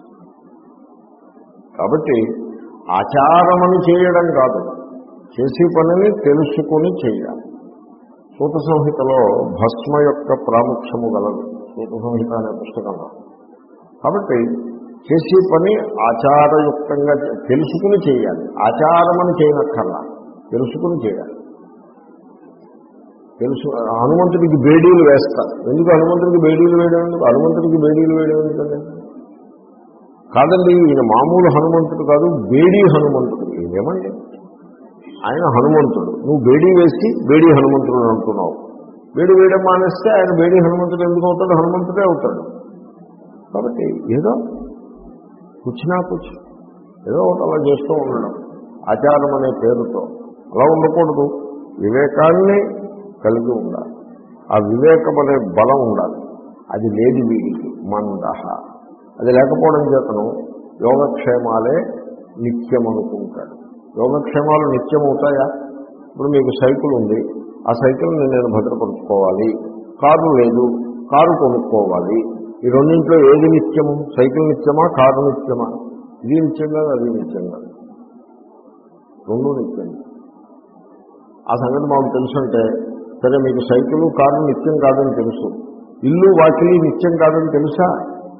కాబట్టి ఆచారమని చేయడం కాదు, చేసే పనిని తెలుసుకొని చేయాలి. సూత సంహితలో భస్మ యొక్క ప్రాముఖ్యము గలదు, సూత సంహిత అనే పుస్తకంలో. కాబట్టి చేసే పని ఆచారయుక్తంగా తెలుసుకుని చేయాలి. ఆచారమని చేయనక్కర్లా, తెలుసుకుని చేయాలి. తెలుసు. హనుమంతుడికి బేడీలు వేస్తారు. ఎందుకు హనుమంతుడికి బేడీలు వేయడం? ఎందుకు హనుమంతుడికి బేడీలు వేయడం ఎందుకండి? కాదండి, ఈయన మామూలు హనుమంతుడు కాదు, బేడీ హనుమంతుడు. ఏమండి, ఆయన హనుమంతుడు, నువ్వు బేడీ వేసి బేడీ హనుమంతుడు అంటున్నావు. బేడీ వేయడం మానేస్తే ఆయన బేడీ హనుమంతుడు ఎందుకు అవుతాడు? హనుమంతుడే అవుతాడు. కాబట్టి ఏదో కూర్చున్నా కూర్చు ఏదో ఒకటి అలా చేస్తూ ఉండడం ఆచారం అనే పేరుతో. అలా ఉండకూడదు. వివేకాన్ని కలిగి ఉండాలి. ఆ వివేకం అనే బలం ఉండాలి. అది లేదు వీడికి. మందహ అది లేకపోవడం చేతను యోగక్షేమాలే నిత్యం అనుకుంటాడు. యోగక్షేమాలు నిత్యం అవుతాయా? ఇప్పుడు మీకు సైకిల్ ఉంది, ఆ సైకిల్ని నేను భద్రపరుచుకోవాలి. కారు లేదు, కారు కొనుక్కోవాలి. ఈ రెండింట్లో ఏది నిత్యము? సైకిల్ నిత్యమా, కారు నిత్యమా? ఇది నిత్యం కాదు, అది నిత్యం కాదు, రెండూ నిత్యం. ఆ సంగతి మాకు తెలుసుంటే సరే, మీకు సైకిల్ కారు నిత్యం కాదని తెలుసు, ఇల్లు వాకిలి నిత్యం కాదని తెలుసా?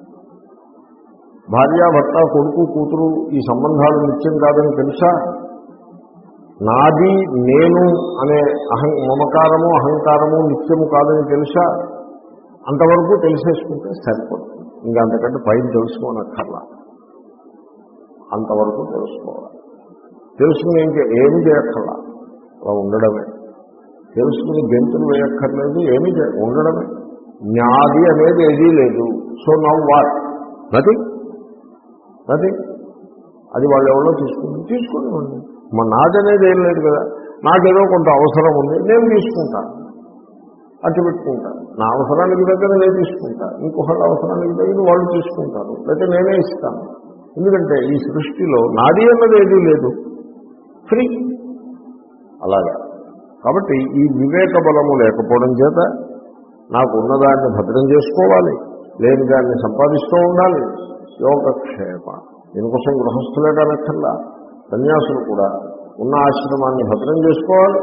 భార్య భర్త కొడుకు కూతురు ఈ సంబంధాలు నిత్యం కాదని తెలుసా? నాది నేను అనే అహం మమకారము అహంకారము నిత్యము కాదని తెలుసా? అంతవరకు తెలిసేసుకుంటే సరిపోతుంది. ఇంకా అంతకంటే పైన తెలుసుకోనక్కర్లా, అంతవరకు తెలుసుకోవాలి. తెలుసుకుని ఇంకా ఏమి చేయక్కర్లా, అలా ఉండడమే. తెలుసుకుని గెంతులు వేయక్కర్లేదు, ఏమీ ఉండడమే. న్యాది అనేది ఏదీ లేదు. So now what? Nothing, nothing. అది వాళ్ళు ఎవరో తీసుకుంది, తీసుకునేవాడిని. మా నాది అనేది ఏం లేదు కదా. నాకేదో కొంత అవసరం ఉంది, నేను తీసుకుంటాను, అటు పెట్టుకుంటాను. నా అవసరానికి దగ్గర నేను తీసుకుంటాను, ఇంకొకళ్ళ అవసరానికి దగ్గర వాళ్ళు తీసుకుంటారు, లేకపోతే నేనే ఇస్తాను. ఎందుకంటే ఈ సృష్టిలో నాది అన్నది ఏదీ లేదు, ఫ్రీ. అలాగా. కాబట్టి ఈ వివేక బలము లేకపోవడం చేత నాకు ఉన్నదాన్ని భద్రం చేసుకోవాలి, లేని దాన్ని సంపాదిస్తూ ఉండాలి. యోగక్షేమ. దీనికోసం గృహస్థులే కానక్కర్లా, సన్యాసులు కూడా ఉన్న ఆశ్రమాన్ని భద్రం చేసుకోవాలి,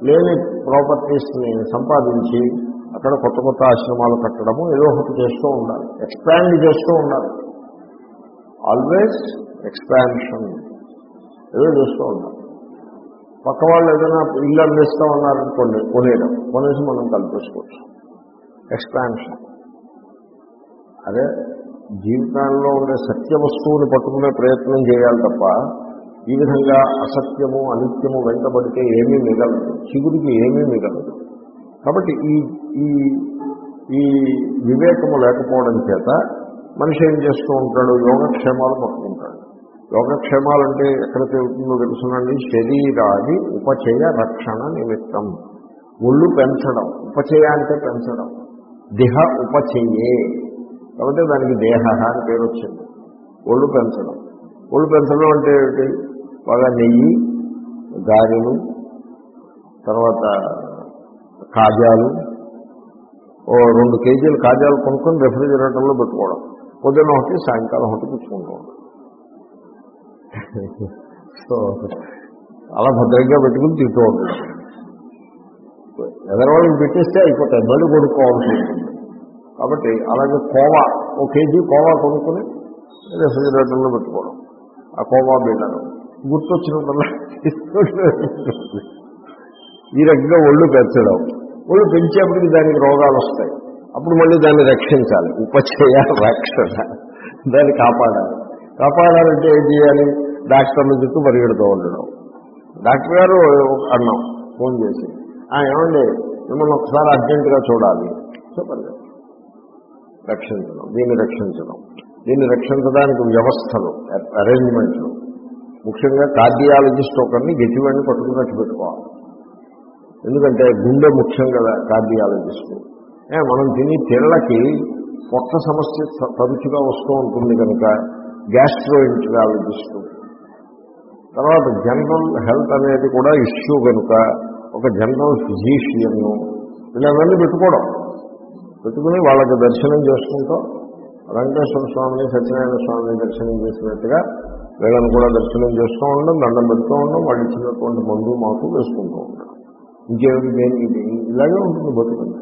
లేని ప్రాపర్టీస్ని సంపాదించి అక్కడ కొత్త కొత్త ఆశ్రమాలు కట్టడము ఏదో ఒకటి చేస్తూ ఉండాలి, ఎక్స్పాండ్ చేస్తూ ఉండాలి. ఆల్వేస్ ఎక్స్పాన్షన్ ఏదో చేస్తూ ఉండాలి. పక్క వాళ్ళు ఏదైనా ఇల్లు అందిస్తూ ఉన్నారనుకోండి, కొనేయడం, కొనేసి మనం కల్పించుకోవచ్చు. ఎక్స్పాన్షన్. అదే జీవితంలో ఉండే సత్య వస్తువుని పట్టుకునే ప్రయత్నం చేయాలి తప్ప ఈ విధంగా అసత్యము అనిత్యము వెంటబడితే ఏమీ మిగలదు, చిగురికి ఏమీ మిగలదు. కాబట్టి ఈ ఈ ఈ వివేకము లేకపోవడం చేత మనిషి ఏం చేస్తూ ఉంటాడు, యోగక్షేమాలు పట్టుకుంటాడు. యోగక్షేమాలు అంటే ఎక్కడ తెలుగుతుందో తెలుసునండి, శరీరాది ఉపచయ రక్షణ నిమిత్తం. ఒళ్ళు పెంచడం, ఉపచయ అంటే పెంచడం, దేహ ఉపచయే కాబట్టి దానికి దేహ అని పేరు వచ్చింది. ఒళ్ళు పెంచడం. ఒళ్ళు పెంచడం అంటే ఏమిటి, బాగా నెయ్యి, గారెలు, తర్వాత కాజాలు, ఓ రెండు కేజీలు కాజాలు కొనుక్కొని రెఫ్రిజిరేటర్లో పెట్టుకోవడం, పొద్దున్న ఒకటి సాయంకాలం ఒకటి పుచ్చుకుంటూ ఉంటాం. సో అలా భద్రంగా పెట్టుకుని తింటూ ఉంటాం. ఎదరవాళ్ళకి పెట్టేస్తే అయిపోతాయి, మళ్ళీ కొనుక్కోవాల్సి ఉంటుంది. కాబట్టి అలాగే కోవా, ఓ కేజీ కోవా కొనుక్కొని రెఫ్రిజిరేటర్లో పెట్టుకోవడం. ఆ కోవా బిళ్ళను గుర్తొచ్చినప్పుడల్లా ఈ రకంగా ఒళ్ళు పెంచడం. ఒళ్ళు పెంచేప్పటికి దానికి రోగాలు వస్తాయి, అప్పుడు మళ్ళీ దాన్ని రక్షించాలి. ఉపచయ రక్షణ, దాన్ని కాపాడాలి. కాపాడాలంటే ఏం చేయాలి, డాక్టర్ల చుట్టూ పరిగెడుతూ ఉండడం. డాక్టర్ గారు అన్నాం ఫోన్ చేసి, ఏమండి మిమ్మల్ని ఒకసారి అర్జెంటుగా చూడాలి, సో పరిగెడు రక్షించడం, దీన్ని రక్షించడం. దీన్ని రక్షించడానికి వ్యవస్థలు, అరేంజ్మెంట్లు, ముఖ్యంగా కార్డియాలజిస్ట్ ఒకరిని గట్టివాడిని పట్టుకున్నట్టు పెట్టుకోవాలి. ఎందుకంటే గుండె ముఖ్యం కదా కార్డియాలజిస్టు. మనం తిని తెల్లకి పొట్ట సమస్య తరచుగా వస్తూ ఉంటుంది కనుక గ్యాస్ట్రోఎంటరాలజిస్టు. తర్వాత జనరల్ హెల్త్ అనేది కూడా ఇష్యూ కనుక ఒక జనరల్ ఫిజీషియన్ను, వీళ్ళందరినీ పెట్టుకోవడం. పెట్టుకుని వాళ్ళకి దర్శనం చేసుకుంటూ వెంకటేశ్వర స్వామిని సత్యనారాయణ స్వామిని దర్శనం చేసినట్టుగా వీళ్ళని కూడా దర్శనం చేస్తూ ఉండడం, దండం పెడుతూ ఉండడం, వాళ్ళు ఇచ్చినటువంటి మందు మాకు వేసుకుంటూ ఉండడం. ఇంకేమిటి దేనికి ఇలాగే ఉంటుంది బతుకండి.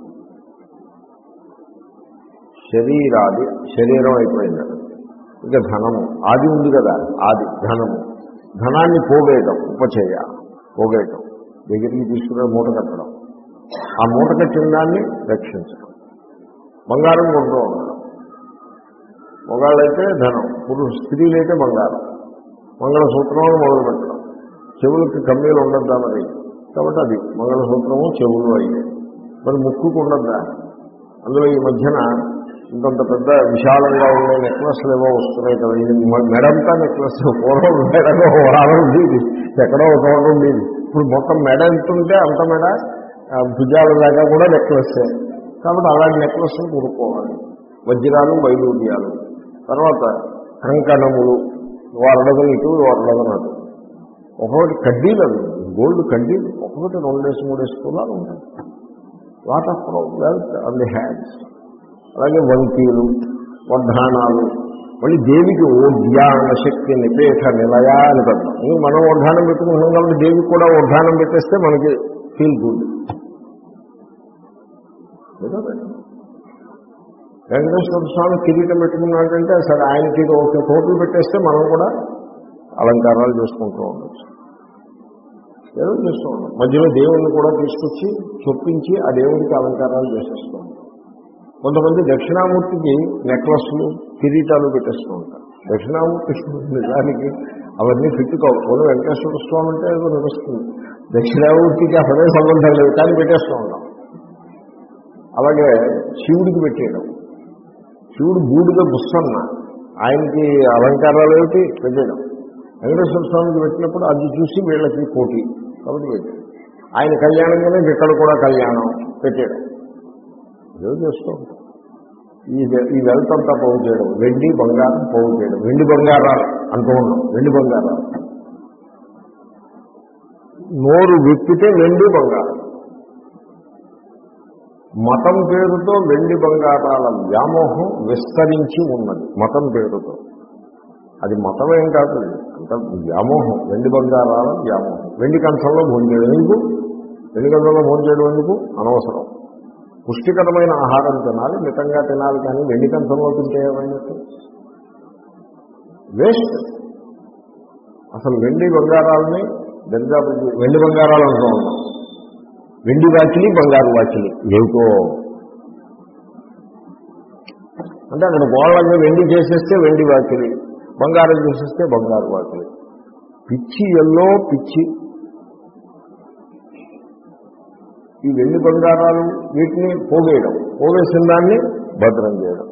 శరీరాది, శరీరం అయిపోయింది. ఇక ధనము, ఆది ఉంది కదా, ఆది ధనము. ధనాన్ని పోగేయటం, ఉపచేయ పోగేయటం, దగ్గరికి తీసుకునే మూట కట్టడం, ఆ మూట కట్టిన దాన్ని రక్షించడం. బంగారం కొంటూ ఉండడం. మొగాళ్ళైతే ధనం, పురుష స్త్రీలైతే బంగారం. మంగళసూత్రం మొదలు పెట్టడం. చెవులకి కమ్మీలు ఉండద్దా మరి, కాబట్టి అది మంగళసూత్రము చెవులు అయ్యాయి. మరి ముక్కుకు ఉండద్దా, అందులో ఈ మధ్యన ఇంతంత పెద్ద విశాలంగా ఉండే నెక్లెస్లు ఏవో వస్తున్నాయి కదా, ఇది మెడంతా నెక్లెస్. పూర్వం మెడలో వారం ఉండేది, ఎక్కడో ఒక చోట ఉండేది. ఇప్పుడు మొత్తం మెడ ఎంత ఉంటే అంత మెడ, భుజాల దాకా కూడా నెక్లెస్సే. కాబట్టి అలాంటి నెక్లెస్లు కొనుక్కోవాలి. వజ్రాలు, వైడూర్యాలు, తర్వాత కంకణములు, వారడగలు ఇటు వారడగలు అటు, ఒక్కొక్కటి కడ్డీలు, అవి గోల్డ్ కడ్డీలు, ఒక్కొక్కటి రెండేసి మూడేసి తులాలు ఉంటాయి. Lot of wealth on the hands. అలాగే వంకీలు, వడ్డాణాలు. మళ్ళీ దేవికి ఓడ్యాన శక్తి నిపేఠ నిలయ అని పెడతాం. ఇంక మనం వడ్డానం పెట్టుకుంటున్నాం కాబట్టి దేవికి కూడా వడ్డానం పెట్టేస్తే మనకి ఫీల్ గుడ్. వెంకటేశ్వర స్వామి కిరీటం పెట్టుకున్నాడంటే సరే, ఆయనకి ఒక టోటల్ పెట్టేస్తే మనం కూడా అలంకారాలు చేసుకుంటూ ఉండొచ్చు, ఏదో చేస్తూ ఉంటాం. మధ్యలో దేవుణ్ణి కూడా తీసుకొచ్చి చొప్పించి ఆ దేవుడికి అలంకారాలు చేసేస్తూ ఉంటాం. కొంతమంది దక్షిణామూర్తికి నెక్లెస్లు, కిరీటాలు పెట్టేస్తూ ఉంటారు. దక్షిణామూర్తి నిజానికి అవన్నీ ఫిట్ కావు. కొన్ని వెంకటేశ్వర స్వామి అంటే ఏదో నడుస్తుంది, దక్షిణామూర్తికి అసలే సంబంధం లేదు, కానీ పెట్టేస్తూ ఉంటాం. అలాగే శివుడికి పెట్టేయడం. శివుడు బూడిగా బుస్సన్న, ఆయనకి అలంకారాలు ఏమిటి పెట్టేయడం. వెంకటేశ్వర స్వామికి పెట్టినప్పుడు అది చూసి వీళ్ళకి పోటీ, కాబట్టి పెట్టాడు. ఆయన కళ్యాణంగానే ఇక్కడ కూడా కళ్యాణం పెట్టేయడం, ఏదో చేస్తూ ఉంటాం. ఈ ఈ వెల్త్ అంతా పోగు చేయడం, వెండి బంగారం పోగు చేయడం. వెండి బంగారాలు అంటూ ఉన్నాం, వెండి బంగారాలు. నోరు విప్పితే వెండి బంగారం. మతం పేరుతో వెండి బంగారాల వ్యామోహం విస్తరించి ఉన్నది. మతం పేరుతో అది మతమేం కాదు, అంత వ్యామోహం, వెండి బంగారాల వ్యామోహం. వెండి కంచంలో భోజనం ఎందుకు, వెండి కంచంలో భోజనం చేయడం ఎందుకు? అనవసరం. పుష్టికరమైన ఆహారం తినాలి, మితంగా తినాలి, కానీ వెండి కంచంలో తింటే ఏమైనట్టు? వేస్ట్. అసలు వెండి బంగారాలని దర్జాపు వెండి బంగారాలు అంటూ ఉన్నాం. వెండి వాకిలి, బంగారు వాకిలి ఏమిటో అంటే అక్కడ గోళ్ళగా వెండి చేసేస్తే వెండి వాకిలి, బంగారం చేసేస్తే బంగారు వాకిలి. పిచ్చి ఎల్లో పిచ్చి. ఈ వెండి బంగారాలు వీటిని పోగేయడం, పోగేసిన దాన్ని భద్రం చేయడం.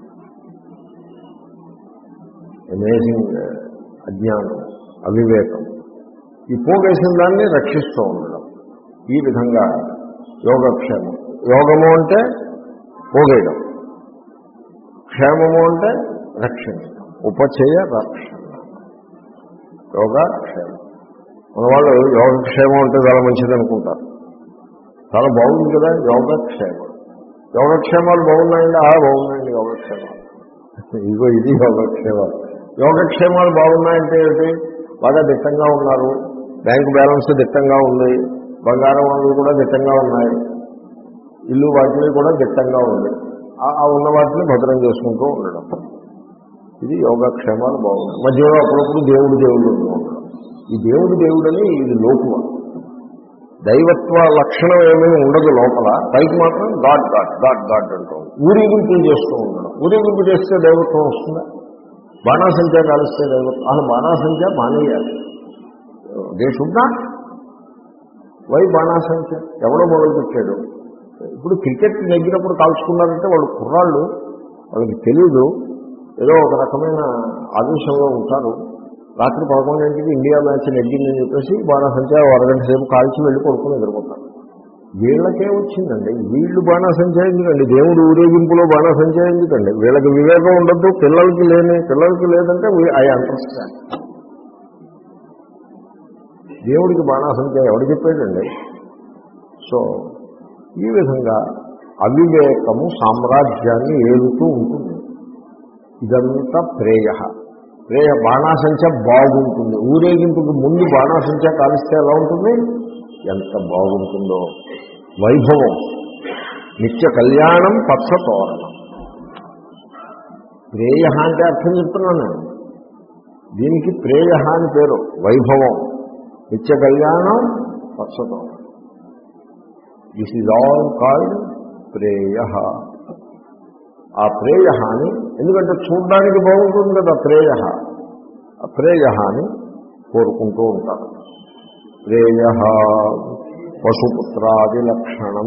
అమేజింగ్ అజ్ఞానం, అవివేకం. ఈ పోగేసిన దాన్ని రక్షిస్తూ ఉండడం. ఈ విధంగా యోగక్షేమం. యోగము అంటే పోగేయడం, క్షేమము అంటే రక్షించడం. ఉపచయ రక్షణ. యోగక్షేమం. మన వాళ్ళు యోగక్షేమం అంటే చాలా మంచిది అనుకుంటారు. చాలా బాగుంది కదా యోగక్షేమం. యోగక్షేమాలు బాగున్నాయండి. ఆ బాగున్నాయండి యోగక్షేమాలు. ఇదిగో ఇది యోగక్షేమాలు. యోగక్షేమాలు బాగున్నాయంటే ఏంటి? బాగా దిట్టంగా ఉన్నారు, బ్యాంకు బ్యాలెన్స్ దిట్టంగా ఉంది, బంగారం వాళ్ళు కూడా దిట్టంగా ఉన్నాయి, ఇల్లు వాటిని కూడా దిట్టంగా ఉంది. ఆ ఉన్న వాటిని భద్రం చేసుకుంటూ ఉండడం. ఇది యోగక్షేమాలు బాగున్నాయి. మధ్యలో అప్పుడప్పుడు దేవుడు దేవుడు ఉండడం. ఈ దేవుడు దేవుడని ఇది లోకువ. దైవత్వ లక్షణం ఏమీ ఉండదు లోపల. పైకి మాత్రం గాడ్ గాడ్ గాడ్ గాడ్ అంటాం. ఊరేగింపులు చేస్తూ ఉండడం. ఊరేగింపు చేస్తే దైవత్వం వస్తుందా? బాణాసంఖ్య కలిస్తే దైవత్వం. అసలు బాణాసంఖ్య మానేయాలి. They should not. వై బాణాసంఖ్య? ఎవడో మొదలుపెట్టాడు. ఇప్పుడు క్రికెట్ నెగ్గినప్పుడు కాల్చుకున్నారంటే వాళ్ళు కుర్రాళ్ళు, వాళ్ళకి తెలీదు, ఏదో ఒక రకమైన ఆదేశంలో ఉంటారు. రాత్రి పదకొండింటికి ఇండియా మ్యాచ్ నెగ్గిందని చెప్పేసి బాణాసంఖ్య అరగంట సేపు కాల్చి వెళ్ళి పడుకుని ఎదుర్కొంటారు. వీళ్ళకే వచ్చిందండి. వీళ్ళు బాణాసంఖ్య ఎందుకండి? దేవుడు ఊరేగింపులో బాణాసంఖ్య ఎందుకండి? వీళ్ళకి వివేకం ఉండద్దు. పిల్లలకి లేని పిల్లలకి లేదంటే ఐ అండర్స్టాండ్. దేవుడికి బాణాసంఖ్య ఎవడు చెప్పాడండి? సో ఈ విధంగా అవివేకము సామ్రాజ్యాన్ని ఏలుతూ ఉంటుంది. ఇదంతా ప్రేయ. ప్రేయ బాణాసంఖ్య బాగుంటుంది. ఊరేగింపుకు ముందు బాణాసంఖ్య కాలిస్తే ఎలా ఉంటుంది? ఎంత బాగుంటుందో. వైభవం. నిత్య కళ్యాణం పచ్చ తోరణం. ప్రేయ అంటే అర్థం చెప్తున్నాను. దీనికి ప్రేయ అని పేరు. వైభవం, నిత్య కళ్యాణం, పచ్చ తోరణం. దిస్ ఈజ్ ఆల్ కాల్డ్ ప్రేయ. ఆ ప్రేయ అని ఎందుకంటే చూడడానికి బాగుంటుంది కదా ప్రేయ. ఆ ప్రేయ అని కోరుకుంటూ ఉంటారు. ప్రేయ పశుపుత్రాది లక్షణం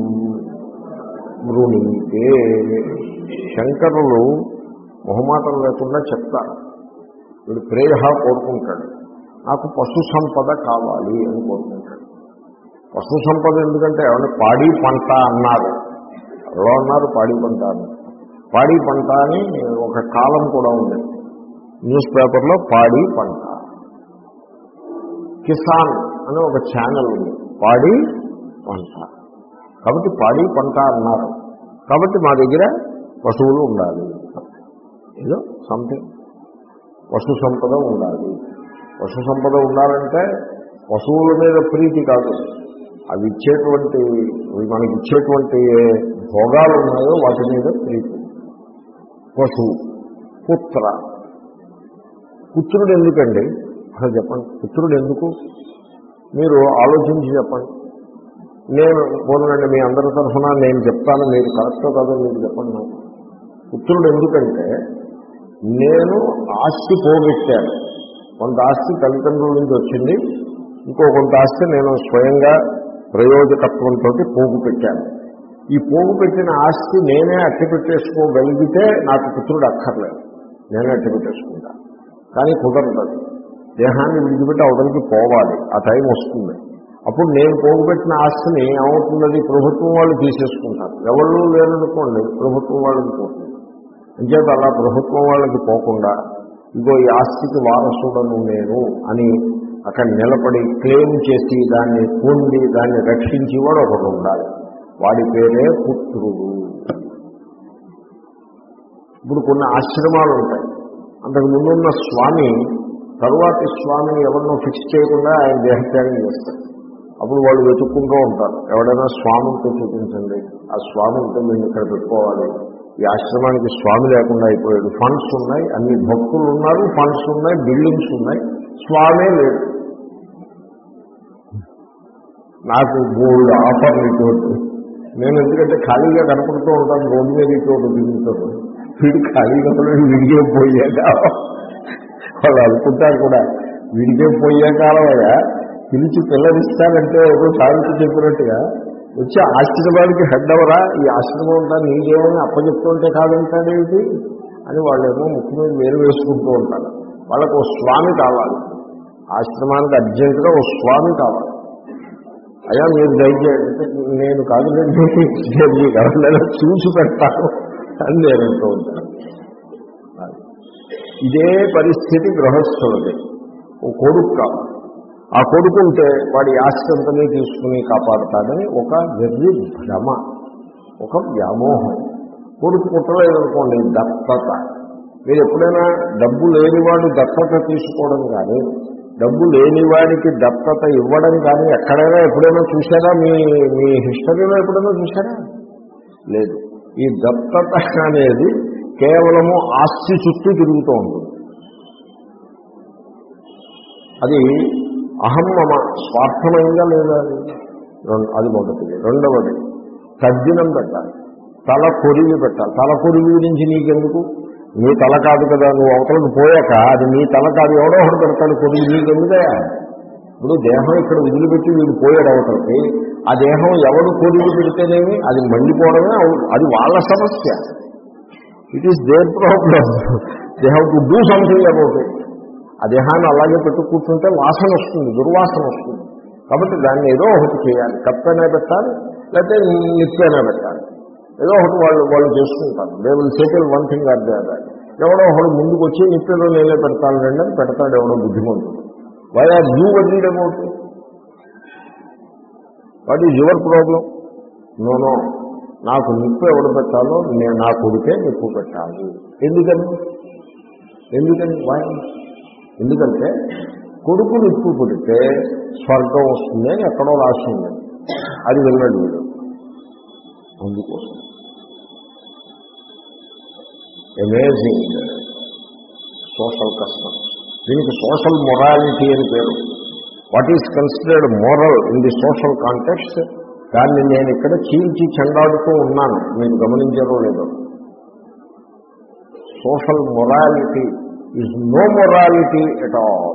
మృణీతే. శంకరులు మొహమాటం లేకుండా చెప్తారు. వీడు ప్రేయ కోరుకుంటాడు. నాకు పశు సంపద కావాలి అని కోరుకుంటాడు. పశు సంపద ఎందుకంటే ఎవరి పాడి పంట అన్నారు. ఎవరో అన్నారు పాడి పంట అని. పాడి పంట అని ఒక కాలం కూడా ఉంది న్యూస్ పేపర్లో. పాడి పంట. కిసాన్ అని ఒక ఛానల్ ఉంది. పాడి పంట. కాబట్టి పాడి పంట అన్నారు. కాబట్టి మా దగ్గర పశువులు ఉండాలి. ఏదో సంథింగ్ పశు సంపద ఉండాలి. పశు సంపద ఉండాలంటే పశువుల మీద ప్రీతి కాదు, అవి ఇచ్చేటువంటి మనకి ఇచ్చేటువంటి భోగాలు ఉన్నాయో వాటి మీద ప్రీతి. పశువు. పుత్ర. పుత్రుడు ఎందుకండి? అసలు చెప్పండి, పుత్రుడు ఎందుకు? మీరు ఆలోచించి చెప్పండి. నేను పోనండి మీ అందరి తరఫున నేను చెప్తాను, మీరు కరెక్టో కాదో మీరు చెప్పండి నాకు. పుత్రుడు ఎందుకంటే నేను ఆస్తి పోగొట్టాను. కొంత ఆస్తి తల్లిదండ్రుల నుంచి వచ్చింది, ఇంకో కొంత ఆస్తి నేను స్వయంగా ప్రయోజకత్వంతో పోగు పెట్టాను. ఈ పోగు పెట్టిన ఆస్తి నేనే అట్టి పెట్టేసుకోగలిగితే నాకు పుత్రుడు అక్కర్లేదు, నేనే అట్టి పెట్టేసుకుంటా. కానీ కుదరదు. దేహాన్ని విడిచిపెట్టి అవతలికి పోవాలి, ఆ టైం వస్తుంది. అప్పుడు నేను పోగుపెట్టిన ఆస్తిని ఏమవుతున్నది? ప్రభుత్వం వాళ్ళు తీసేసుకుంటారు. ఎవరు లేరనుకోండి, ప్రభుత్వం వాళ్ళకి పోతుంది. అంచేత అలా ప్రభుత్వం వాళ్ళకి పోకుండా ఇగో ఈ ఆస్తికి వారసుడను నేను అని అక్కడ నిలబడి క్లెయిమ్ చేసి దాన్ని పొంది దాన్ని రక్షించి వాడు ఒకడు ఉండాలి. వాడి పేరే పుత్రుడు. ఇప్పుడు కొన్ని ఆశ్రమాలు ఉంటాయి. అంతకు ముందున్న స్వామి తరువాతి స్వామిని ఎవరినో ఫిక్స్ చేయకుండా ఆయన దేహత్యాగం చేస్తాడు. అప్పుడు వాళ్ళు వెతుక్కుంటూ ఉంటారు, ఎవడైనా స్వామి ఉంటే చూపించండి, ఆ స్వామి ఉంటే మేము ఇక్కడ పెట్టుకోవాలి, ఈ ఆశ్రమానికి స్వామి లేకుండా అయిపోయాడు, ఫండ్స్ ఉన్నాయి, అన్ని భక్తులు ఉన్నారు, ఫండ్స్ ఉన్నాయి, బిల్డింగ్స్ ఉన్నాయి, స్వామే లేదు. నాకు మూడు ఆఫర్లు ఇటువంటి, నేను ఎందుకంటే ఖాళీగా కనపడుతూ ఉంటాను, రోడ్డు మీద ఇటువంటి తిరుగుతాను, వీడు ఖాళీగా విడిగే పోయాక వాళ్ళు అనుకుంటారు కూడా, విడిగే పోయే కాలమయ్యా పిలిచి పిల్లలిస్తానంటే ఏదో సాగుతూ చెప్పినట్టుగా వచ్చి ఆశ్రమానికి హెడ్ అవరా, ఈ ఆశ్రమం ఉంటా నీకేమని అప్పచెప్తుంటే కాదంటాడేమిటి అని వాళ్ళేమో ముక్కు మీద వేరు వేసుకుంటూ ఉంటారు. వాళ్ళకు ఓ స్వామి కావాలి, ఆశ్రమానికి అర్జెంటుగా ఓ స్వామి కావాలి. అయ్యా మీరు దయచేయండి, నేను కాదు నేను కావాలని చూసి పెడతాను అని నేను అంటూ ఉంటాను. ఇదే పరిస్థితి గృహస్థులది. ఓ కొడుకు కావాలి, ఆ కొడుకుంటే వాడి ఆస్తిని తీసుకుని కాపాడుతాడని ఒక వెర్రి భ్రమ, ఒక వ్యామోహం. కొడుకు పుట్టలేదనుకోండి, దత్తత. మీరు ఎప్పుడైనా డబ్బు లేనివాడు దత్తత తీసుకోవడం కానీ, డబ్బు లేనివాడికి దత్తత ఇవ్వడం కానీ ఎక్కడైనా ఎప్పుడైనా చూసారా? మీ మీ హిస్టరీలో ఎప్పుడైనా చూసారా? లేదు. ఈ దత్తత అనేది కేవలము ఆస్తి చుట్టూ తిరుగుతూ ఉంటుంది. అది అహం మమ స్వార్థమైందా లేదా? అది మొదటిది. రెండవది తద్దినం పెట్టాలి, తల కొరివి పెట్టాలి. తల కొరివి గురించి నీకెందుకు? నీ తల కాదు కదా, నువ్వు అవతలకు పోయాక అది నీ తల కాదు, ఎవడో ఒకటి పెడతాడు కొరివి, నీకెందుకయా? ఇప్పుడు దేహం ఇక్కడ వదిలిపెట్టి వీడు పోయాడు అవతలకి, ఆ దేహం ఎవడు కొరివి పెడితేనేమి అది మండిపోవడమే, అది వాళ్ళ సమస్య. It is their problem, they have to do something about it. ఆ దేహాన్ని అలాగే పెట్టు కూర్చుంటే వాసన వస్తుంది, దుర్వాసన వస్తుంది. కాబట్టి దాన్ని ఏదో ఒకటి చేయాలి, కప్పైనా పెట్టాలి, లేకపోతే నిప్పైనా పెట్టాలి, ఏదో ఒకటి వాళ్ళు వాళ్ళు చేసుకుంటారు. They will settle one thing or the other. ఎవడో ఒకడు ముందుకు వచ్చి నిప్పేదో నేనే పెడతాను రండి అని పెడతాడు, ఎవడో బుద్ధిమంతుడు. Why are you worried about it? What is your problem? No no, నాకు నిప్పు ఎవడు పెట్టాలో నేను నా కొడుకే నిప్పు పెట్టాలి. ఎందుకని ఎందుకని వై? ఎందుకంటే కొడుకు నిప్పు పెడితే స్వర్గం వస్తుంది అని ఎక్కడో రాసి ఉంది, అది వెళ్ళాడు వీడు. అందుకోసం అమేజింగ్ సోషల్ కస్టమ్స్. దీనికి సోషల్ మొరాలిటీ అని పేరు. What is considered moral in the social context, దాన్ని నేను ఇక్కడ చీల్చి చెండాడుతూ ఉన్నాను, మీరు గమనించారో లేదో. Social morality is no morality at all.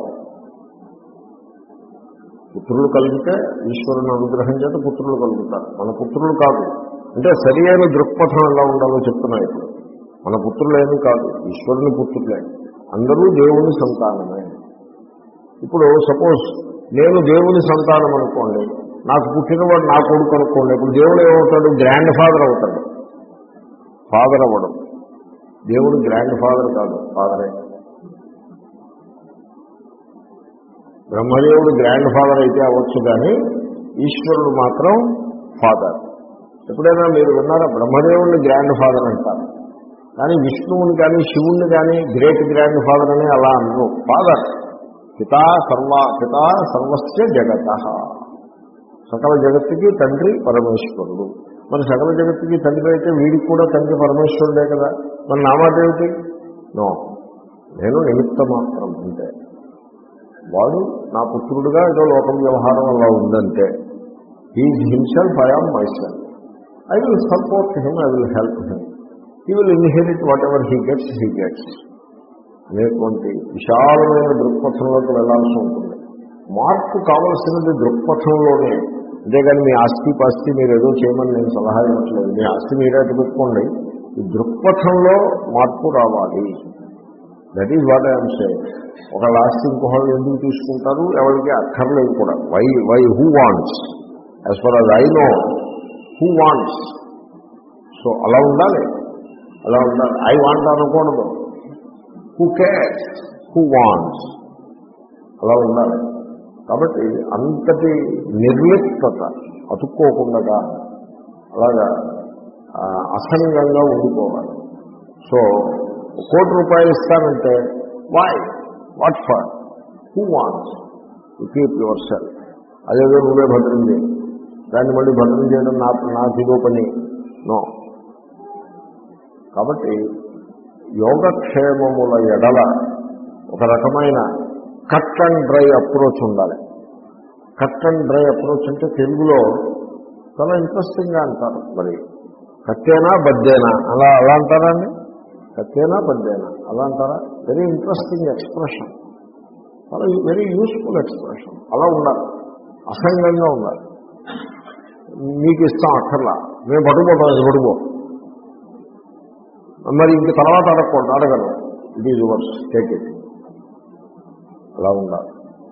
పుత్రులు కలిగితే ఈశ్వరుని అనుగ్రహం చేత పుత్రులు కలుగుతారు, మన పుత్రులు కాదు. అంటే సరి అయిన దృక్పథం ఎలా ఉండాలో చెప్తున్నా. ఇప్పుడు మన పుత్రులేమీ కాదు, ఈశ్వరుని పుత్రులే, అందరూ దేవుని సంతానమే. ఇప్పుడు సపోజ్ నేను దేవుని సంతానం అనుకోండి, నాకు పుట్టినవాడు నా కొడుకు అనుకోండి, ఇప్పుడు దేవుడు ఏమవుతాడు? గ్రాండ్ ఫాదర్ అవుతాడు. ఫాదర్ అవ్వడం, దేవుడు గ్రాండ్ ఫాదర్ కాదు, ఫాదరే. బ్రహ్మదేవుడు గ్రాండ్ ఫాదర్ అయితే అవ్వచ్చు, కానీ ఈశ్వరుడు మాత్రం ఫాదర్. ఎప్పుడైనా మీరు విన్నారా? బ్రహ్మదేవుడిని గ్రాండ్ ఫాదర్ అంటారు, కానీ విష్ణువుని కానీ శివుణ్ణి కానీ గ్రేట్ గ్రాండ్ ఫాదర్ అని అలా అనరు. ఫాదర్ పితా సర్వ పితా సర్వస్య జగత, సకల జగత్తుకి తండ్రి పరమేశ్వరుడు. మరి సకల జగత్తుకి తండ్రి అయితే వీడికి కూడా తండ్రి పరమేశ్వరుడే కదా. మరి నా మాట ఏమిటి? నో, నేను నిమిత్త మాత్రం అంతే. వాడు నా పుత్రుడుగా ఏదో లోకం వ్యవహారం అలా ఉందంటే, he's himself, I am myself. I will support him, I will help him, he will inherit whatever he gets he gets అనేటువంటి విశాలమైన దృక్పథంలోకి వెళ్లాల్సి ఉంటుంది. మార్పు కావలసినది దృక్పథంలోనే, అంతేగాని మీ ఆస్తి పాస్తి మీరు ఏదో చేయమని నేను సలహా ఇవ్వట్లేదు. మీ ఆస్తి మీరే పెట్టుకోండి, ఈ దృక్పథంలో మార్పు రావాలి. That is what I'm saying. ఒకళ్ళ ఆస్తి ఇంకొకళ్ళు ఎందుకు తీసుకుంటారు? ఎవరికి అక్కర్లేదు కూడా. Why why who wants? As far as I know, who wants? So అలా ఉండాలి, అలా ఉండాలి. ఐ వాంట్ అనకూడదు. హూ కేర్స్, హూ వాంట్స్, అలా ఉండాలి. కాబట్టి అంతటి నిర్లిప్తత, అతుక్కోకుండా అలాగా అసంగంగా ఉండిపోవాలి. సో కోటి రూపాయలు ఇస్తానంటే why, what for, who wants, you keep yourself. అదేదో నువ్వే భద్రం చేయి, దాన్ని మళ్ళీ భద్రం చేయడం నా నాకు ఇదో పని నో. కాబట్టి యోగక్షేమముల ఎడల ఒక రకమైన కట్ అండ్ డ్రై అప్రోచ్ ఉండాలి. కట్ అండ్ డ్రై అప్రోచ్ అంటే తెలుగులో చాలా ఇంట్రెస్టింగ్గా అంటారు. మరి కట్టేనా బద్దేనా అలా అలా అంటారా అండి? కట్టేనా బద్దేనా అలా అంటారా? వెరీ ఇంట్రెస్టింగ్ ఎక్స్ప్రెషన్, చాలా వెరీ యూస్ఫుల్ ఎక్స్ప్రెషన్. అలా ఉండాలి, అసంగంగా ఉండాలి. మీకు ఇస్తాం అక్కర్లా, మేము పట్టుకుపోతాం, ఇది పట్టుకో, మరి ఇంక తర్వాత అడగకూడదు, అడగను, it is yours, take it, అలా ఉండాలి.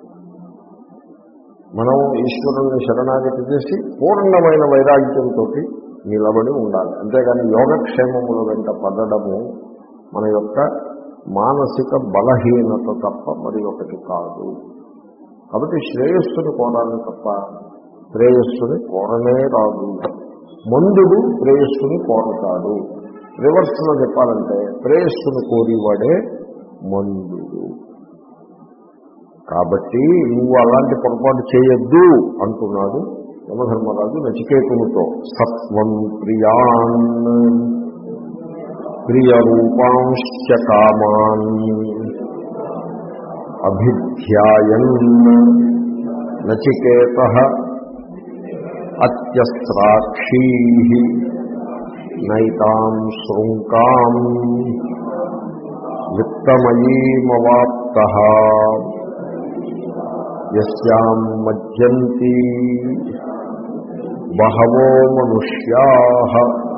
మనం ఈశ్వరుని శరణాగతి చేసి పూర్ణమైన వైరాగ్యంతో నిలబడి ఉండాలి. అంతేగాని యోగక్షేమముల వెంట పడడము మన యొక్క మానసిక బలహీనత తప్ప మరి ఒకటి కాదు. కాబట్టి శ్రేయస్సుని కోరాలి తప్ప శ్రేయస్సుని కోరనే రాదు. మందుడు శ్రేయస్సుని కోరతాడు. రివర్స్లో చెప్పాలంటే శ్రేయస్సుని కోరివాడే మందుడు. కాబట్టి నువ్వు అలాంటి పొరపాటు చేయొద్దు అంటున్నాడు యమధర్మరాజు నచికేతునితో. సత్వం ప్రియాన్ ప్రియరూపాంశ్చ కామాన్ అభిధ్యాయన్ నచికేతః అత్యస్రాక్షీ నైతాం శృంకాం విత్తమయీమవాప్తః యస్యాం మజ్జంతి బహవో మనుష్యాః.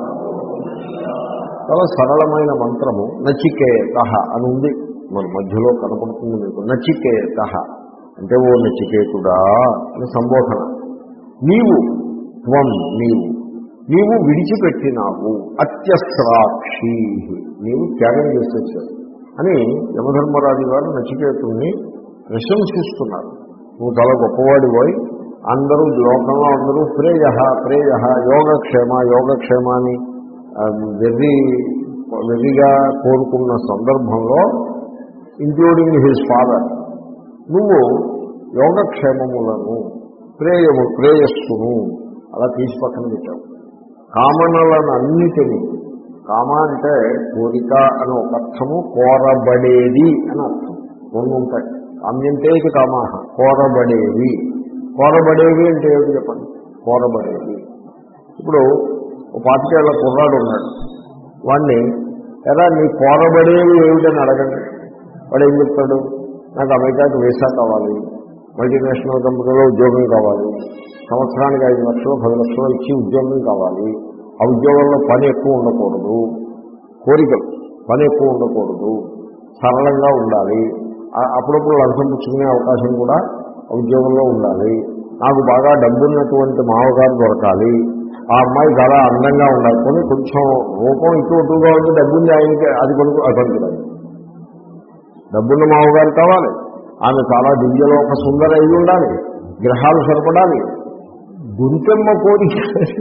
చాలా సరళమైన మంత్రము. నచికేతః అని ఉంది, మన మధ్యలో కనపడుతుంది మీకు. నచికేతః అంటే ఓ నచికేతుడా అని సంబోధన. నీవు త్వం నీవు నీవు విడిచిపెట్టినావు, అత్యస్రాక్షీ నీవు త్యాగం చేసేసావు అని యమధర్మరాజు గారు నచికేతుడిని ప్రశంసిస్తున్నారు. నువ్వు చాలా గొప్పవాడి పోయి అందరూ లోకంలో అందరూ ప్రేయ ప్రేయ యోగక్షేమ యోగక్షేమ అని వెర్రి వెర్రిగా కోరుకున్న సందర్భంలో, ఇంక్లూడింగ్ హిజ్ ఫాదర్, నువ్వు యోగక్షేమములను ప్రేయము ప్రేయస్సును అలా తీసి పక్కన పెట్టావు. కామనలను అన్నిటినీ, కామ అంటే కోరిక అని ఒక అర్థము, కోరబడేది అని అర్థం, రెండు ఉంటాయి. కామ్యంతేకి కామాహ, కోరబడేవి. కోరబడేవి అంటే ఏమిటి చెప్పండి? కోరబడేవి. ఇప్పుడు ఒక పాతికేళ్ల కుర్రాడు ఉన్నాడు, వాడిని ఎలా నీ కోరబడేవి ఏమిటని అడగండి, వాడు ఏం చెప్తాడు? నాకు అమెరికాకి వీసా కావాలి, మల్టీనేషనల్ కంపెనీలో ఉద్యోగం కావాలి, సంవత్సరానికి ఐదు లక్షలు పది లక్షలు ఇచ్చి ఉద్యోగం కావాలి, ఆ ఉద్యోగంలో పని ఎక్కువ ఉండకూడదు, కోరికలు పని ఎక్కువ ఉండకూడదు, సరళంగా ఉండాలి, అప్పుడప్పుడు లంచం పుచ్చుకునే అవకాశం కూడా ఉద్యోగంలో ఉండాలి, నాకు బాగా డబ్బున్నటువంటి మామగారు దొరకాలి, ఆ అమ్మాయి చాలా అందంగా ఉండాలి, కొన్ని కొంచెం రూపం ఇటు అటుగా ఉంటే డబ్బుంది ఆయనకి, అది కొనుక్కు అది పనికిరాదు. డబ్బున్న మామగారు కావాలి, ఆమె చాలా దివ్యలో ఒక సుందర అయి ఉండాలి, గ్రహాలు సరిపడాలి, గుంతెమ్మ కోరిక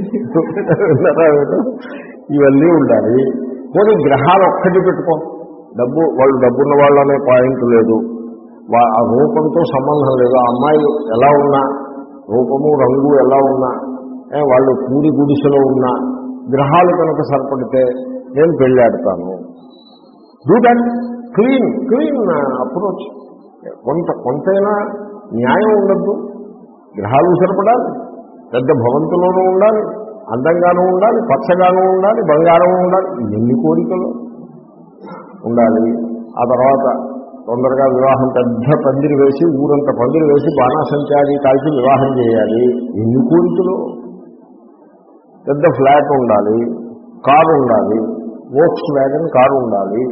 ఇవన్నీ ఉండాలి. కొన్ని గ్రహాలు ఒక్కటి పెట్టుకో, డబ్బు వాళ్ళు డబ్బున్న వాళ్ళు అనే పాయింట్ లేదు, ఆ రూపంతో సంబంధం లేదు. ఆ అమ్మాయి ఎలా ఉన్నా, రూపము రంగు ఎలా ఉన్నా, వాళ్ళు పూరి గుడిసెలో ఉన్నా, గ్రహాలు కనుక సరిపడితే నేను పెళ్ళాడతాను. Do that. Clean clean approach. కొంత కొంతైనా న్యాయం ఉండద్దు. గ్రహాలు సరిపడాలి, పెద్ద భవంతులోనూ ఉండాలి, అందంగానూ ఉండాలి, పచ్చగానూ ఉండాలి, బంగారం ఉండాలి, ఎన్ని కోరికలు ఉండాలి. ఆ తర్వాత తొందరగా వివాహం, పెద్ద పందిరి వేసి ఊరంతా పందిరి వేసి బాణాసంచారి కాల్చి వివాహం చేయాలి, ఎన్ని కోరికలు. పెద్ద ఫ్లాట్ ఉండాలి, కారు ఉండాలి, వోక్స్ వ్యాగన్ కారు ఉండాలి,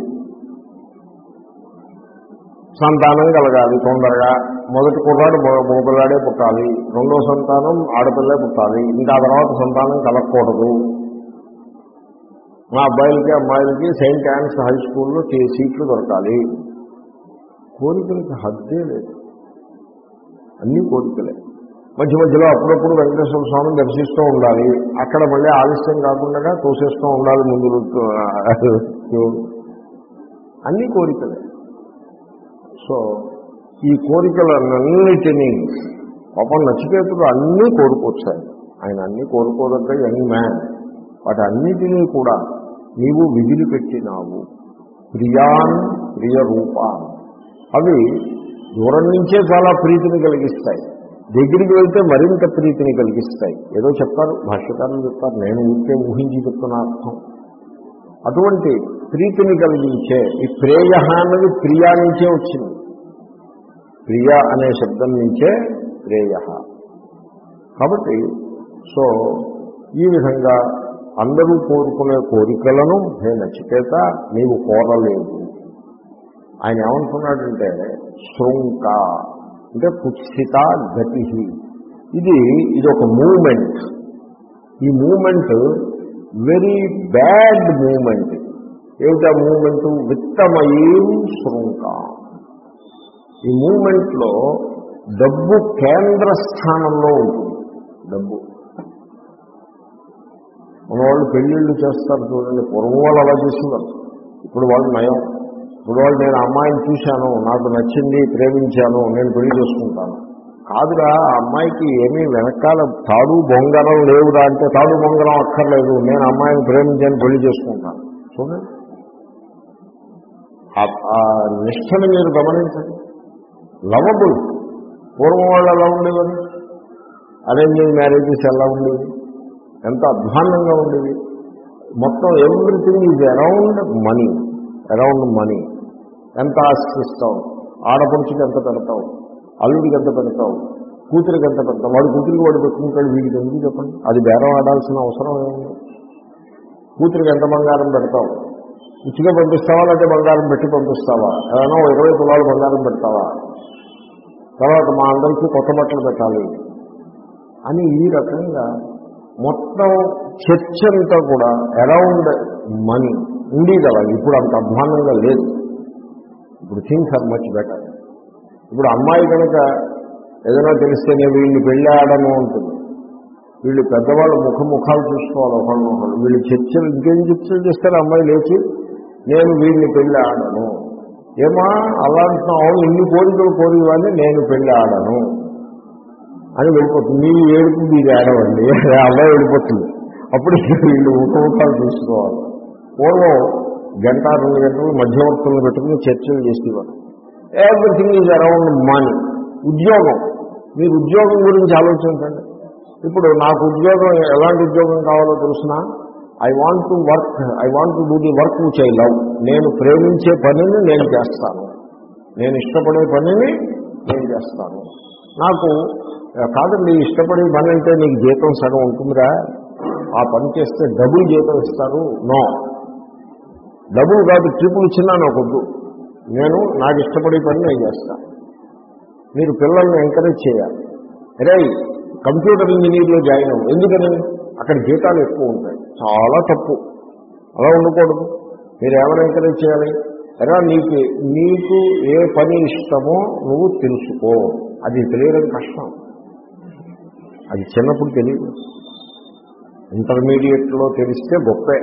సంతానం కలగాలి తొందరగా. మొదటి కుర్రాడు మగపిల్లాడే పుట్టాలి, రెండో సంతానం ఆడపిల్లే పుట్టాలి, ఇంకా తర్వాత సంతానం కలగకూడదు. మా అబ్బాయిలకి అమ్మాయిలకి సెయింట్ యాన్స్ హై స్కూల్లో సీట్లు దొరకాలి. కోరికలకి హద్దే లేదు, అన్ని కోరికలే. మధ్య మధ్యలో అప్పుడప్పుడు వెంకటేశ్వర స్వామిని దర్శిస్తూ ఉండాలి, అక్కడ మళ్ళీ ఆలస్యం కాకుండా తోసేస్తూ ఉండాలి ముందు, అన్ని కోరికలే. సో ఈ కోరికలన్నిటినీ పాపం నచికేతుడు అన్నీ కోరుకొచ్చాయి. ఆయన అన్నీ కోరుకోదగ్గ యంగ్ మ్యాన్. వాటి అన్నిటినీ కూడా నీవు విధులు పెట్టినావు. ప్రియాన్ ప్రియ రూపాన్, అవి దూరం నుంచే చాలా ప్రీతిని కలిగిస్తాయి, దగ్గరికి వెళ్తే మరింత ప్రీతిని కలిగిస్తాయి. ఏదో చెప్తారు భాష్యకారులు చెప్తారు, నేను ఊరికే ఊహించి చెప్తున్న అర్థం. అటువంటి ప్రీతిని కలిగించే ఈ ప్రేయ అన్నది ప్రియా నుంచే వచ్చింది. ప్రియ అనే శబ్దం నుంచే ప్రేయ. కాబట్టి సో ఈ విధంగా అందరూ కోరుకునే కోరికలను హే నచికేత నీవు కోరలేదు. ఆయన ఏమంటున్నాడంటే శృంక అంటే కుత్సిత గతి. ఇది ఇది ఒక మూమెంట్. ఈ మూమెంట్ వెరీ బ్యాడ్ మూమెంట్. ఏమిటా మూమెంట్? విత్తమయీం శృంక. ఈ మూమెంట్లో డబ్బు కేంద్ర స్థానంలో ఉంటుంది. డబ్బు మన వాళ్ళు పెళ్ళిళ్ళు చేస్తారు చూడండి, పూర్వం వాళ్ళు అలా చేసేవారు, ఇప్పుడు వాళ్ళు నయం. ఇప్పుడు వాళ్ళు నేను అమ్మాయిని చూశాను, నాకు నచ్చింది, ప్రేమించాను, నేను పెళ్లి చేసుకుంటాను. కాదురా, ఆ అమ్మాయికి ఏమీ వెనకాల తాడు బొంగరం లేవురా అంటే తాడు బొంగరం అక్కర్లేదు, నేను అమ్మాయిని ప్రేమించాను, పెళ్లి చేసుకుంటాను. చూడండి ఆ నిష్టని మీరు గమనించండి. లవబుల్. పూర్వం వాళ్ళు ఎలా ఉండేవారు? అరేంజ్డ్ మ్యారేజెస్ ఎలా ఉండేవి? ఎంత అధ్వాన్నంగా ఉండేవి. మొత్తం everything is around money. Around money. ఎంత ఆశిస్తావు, ఆడపడుచుకి ఎంత పెడతావు, అల్లుడికి ఎంత పెడతావు, కూతురికి ఎంత పెడతావు. వాడు కూతురికి వాడు పెట్టుకుంటాడు, వీడికి ఎందుకు చెప్పండి? అది బేరం ఆడాల్సిన అవసరం ఏముంది? కూతురికి ఎంత బంగారం పెడతావు? ఇచ్చిగా పంపిస్తావా లేకపోతే బంగారం పెట్టి పంపిస్తావా? ఏదైనా ఇరవై తులాలు బంగారం పెడతావా? తర్వాత మా అందరికీ కొత్త బట్టలు పెట్టాలి అని ఈ రకంగా మొత్తం చర్చ అంతా కూడా అరౌండ్ మనీ ఉండేది. అలా ఇప్పుడు అంత అధ్వానంగా లేదు. ఇప్పుడు థింగ్స్ ఆర్ మచ్ బెటర్. ఇప్పుడు అమ్మాయి కనుక ఏదైనా తెలిస్తేనే వీళ్ళు పెళ్ళి ఆడము ఉంటుంది. వీళ్ళు పెద్దవాళ్ళు ముఖ ముఖాలు చూసుకోవాలి ఒకళ్ళు ఒకళ్ళు. వీళ్ళు చర్చలు ఇంకేం చర్చలు చేస్తారు? అమ్మాయి లేచి నేను వీడిని పెళ్ళి ఆడను. ఏమా అలా అంటున్నావు, ఇన్ని కోరికలు కోరివని నేను పెళ్ళి ఆడను అని వెళ్ళిపోతుంది. మీ ఏడుపు మీరు ఆడవండి, అమ్మాయి వెళ్ళిపోతుంది. అప్పుడు వీళ్ళు ముఖ ముఖాలు చూసుకోవాలి. పూర్వం గంట రెండు గంటలు మధ్యవర్తులను పెట్టుకుని చర్చలు చేసేవారు. Everything is around money. ఉద్యోగం, మీరు ఉద్యోగం గురించి ఆలోచించండి. ఇప్పుడు నాకు ఉద్యోగం ఎలాంటి ఉద్యోగం కావాలో తెలుసిన, I want to work I want to do the work which I love. నేను ప్రేమించే పనిని నేను చేస్తాను, నేను ఇష్టపడే పనిని నేను చేస్తాను. నాకు కాదండి ఇష్టపడే పని అంటే నీకు జీతం సగం ఉంటుందిరా, ఆ పని చేస్తే డబుల్ జీతం ఇస్తారు. నో, డబుల్ కాదు ట్రిపుల్ ఇచ్చినా నాకు వద్దు. నేను నాకు ఇష్టపడే పని నేను చేస్తాను. మీరు పిల్లల్ని ఎంకరేజ్ చేయాలి. అరే కంప్యూటర్ ఇంజనీర్లో జాయిన్ అవ్వు. ఎందుకని? అక్కడ జీతాలు ఎక్కువ ఉంటాయి. చాలా తప్పు, అలా ఉండకూడదు. మీరు ఏమైనా ఎంకరేజ్ చేయాలి? ఎరా నీకు నీకు ఏ పని ఇష్టమో నువ్వు తెలుసుకో. అది తెలియడం కష్టం, అది చిన్నప్పుడు తెలియదు. ఇంటర్మీడియట్లో తెలిస్తే గొప్పే.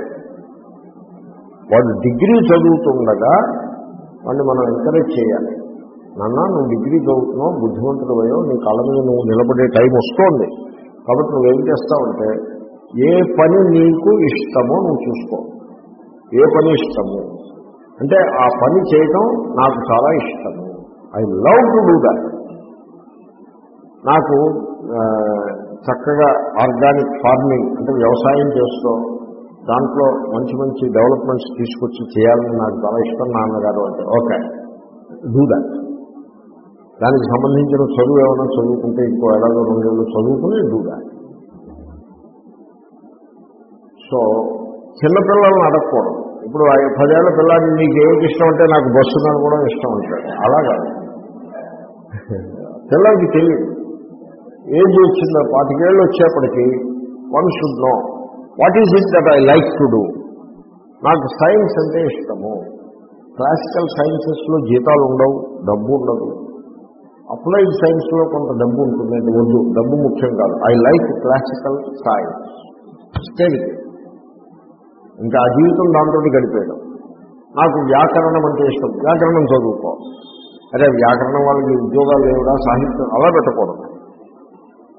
వాడు డిగ్రీ చదువుతుండగా వాడిని మనం ఎంకరేజ్ చేయాలి. నాన్న నువ్వు డిగ్రీ చదువుతున్నావు, బుద్ధిమంతుడు అయ్యో, నీ కాళ్ళ మీద నువ్వు నిలబడే టైం వస్తోంది. కాబట్టి నువ్వేం చేస్తావంటే ఏ పని నీకు ఇష్టమో నువ్వు చూసుకో. ఏ పని ఇష్టము అంటే ఆ పని చేయటం నాకు చాలా ఇష్టము. I love to do that. నాకు చక్కగా ఆర్గానిక్ ఫార్మింగ్ అంటే వ్యవసాయం చేస్తూ దాంట్లో మంచి మంచి డెవలప్మెంట్స్ తీసుకొచ్చి చేయాలని నాకు చాలా ఇష్టం నాన్నగారు అంటే ఓకే డూ దాట్. దానికి సంబంధించిన చదువు ఏమైనా చదువుకుంటే ఇంకో ఏడాది రెండేళ్ళు చదువుకుని డూ దాట్. సో చిన్నపిల్లలను అడగకూడదు. ఇప్పుడు పదేళ్ల పిల్లాన్ని నీకు ఏమిటి ఇష్టం అంటే నాకు బస్సు కనుకోవడం ఇష్టం అంటాడు. అలా కాదు, పిల్లలకి తెలియదు. ఏజ్ వచ్చిందో పాతికేళ్ళు వచ్చేప్పటికీ one should know what is it that I like to do. నాకు సైన్స్ అంటే ఇష్టము. క్లాసికల్ సైన్సెస్లో జీతాలు ఉండవు, డబ్బు ఉండదు. అప్లైడ్ సైన్స్లో కొంత డబ్బు ఉంటుంది, అంటే వద్దు, డబ్బు ముఖ్యం కాదు. I like classical science. Study, ఇంకా ఆ జీవితం దాంతో గడిపేయడం. నాకు వ్యాకరణం అంటే ఇష్టం, వ్యాకరణం చదువుకో. అరే వ్యాకరణం వాళ్ళకి ఉద్యోగాలు లేవుడా, సాహిత్యం అలా పెట్టకూడదు.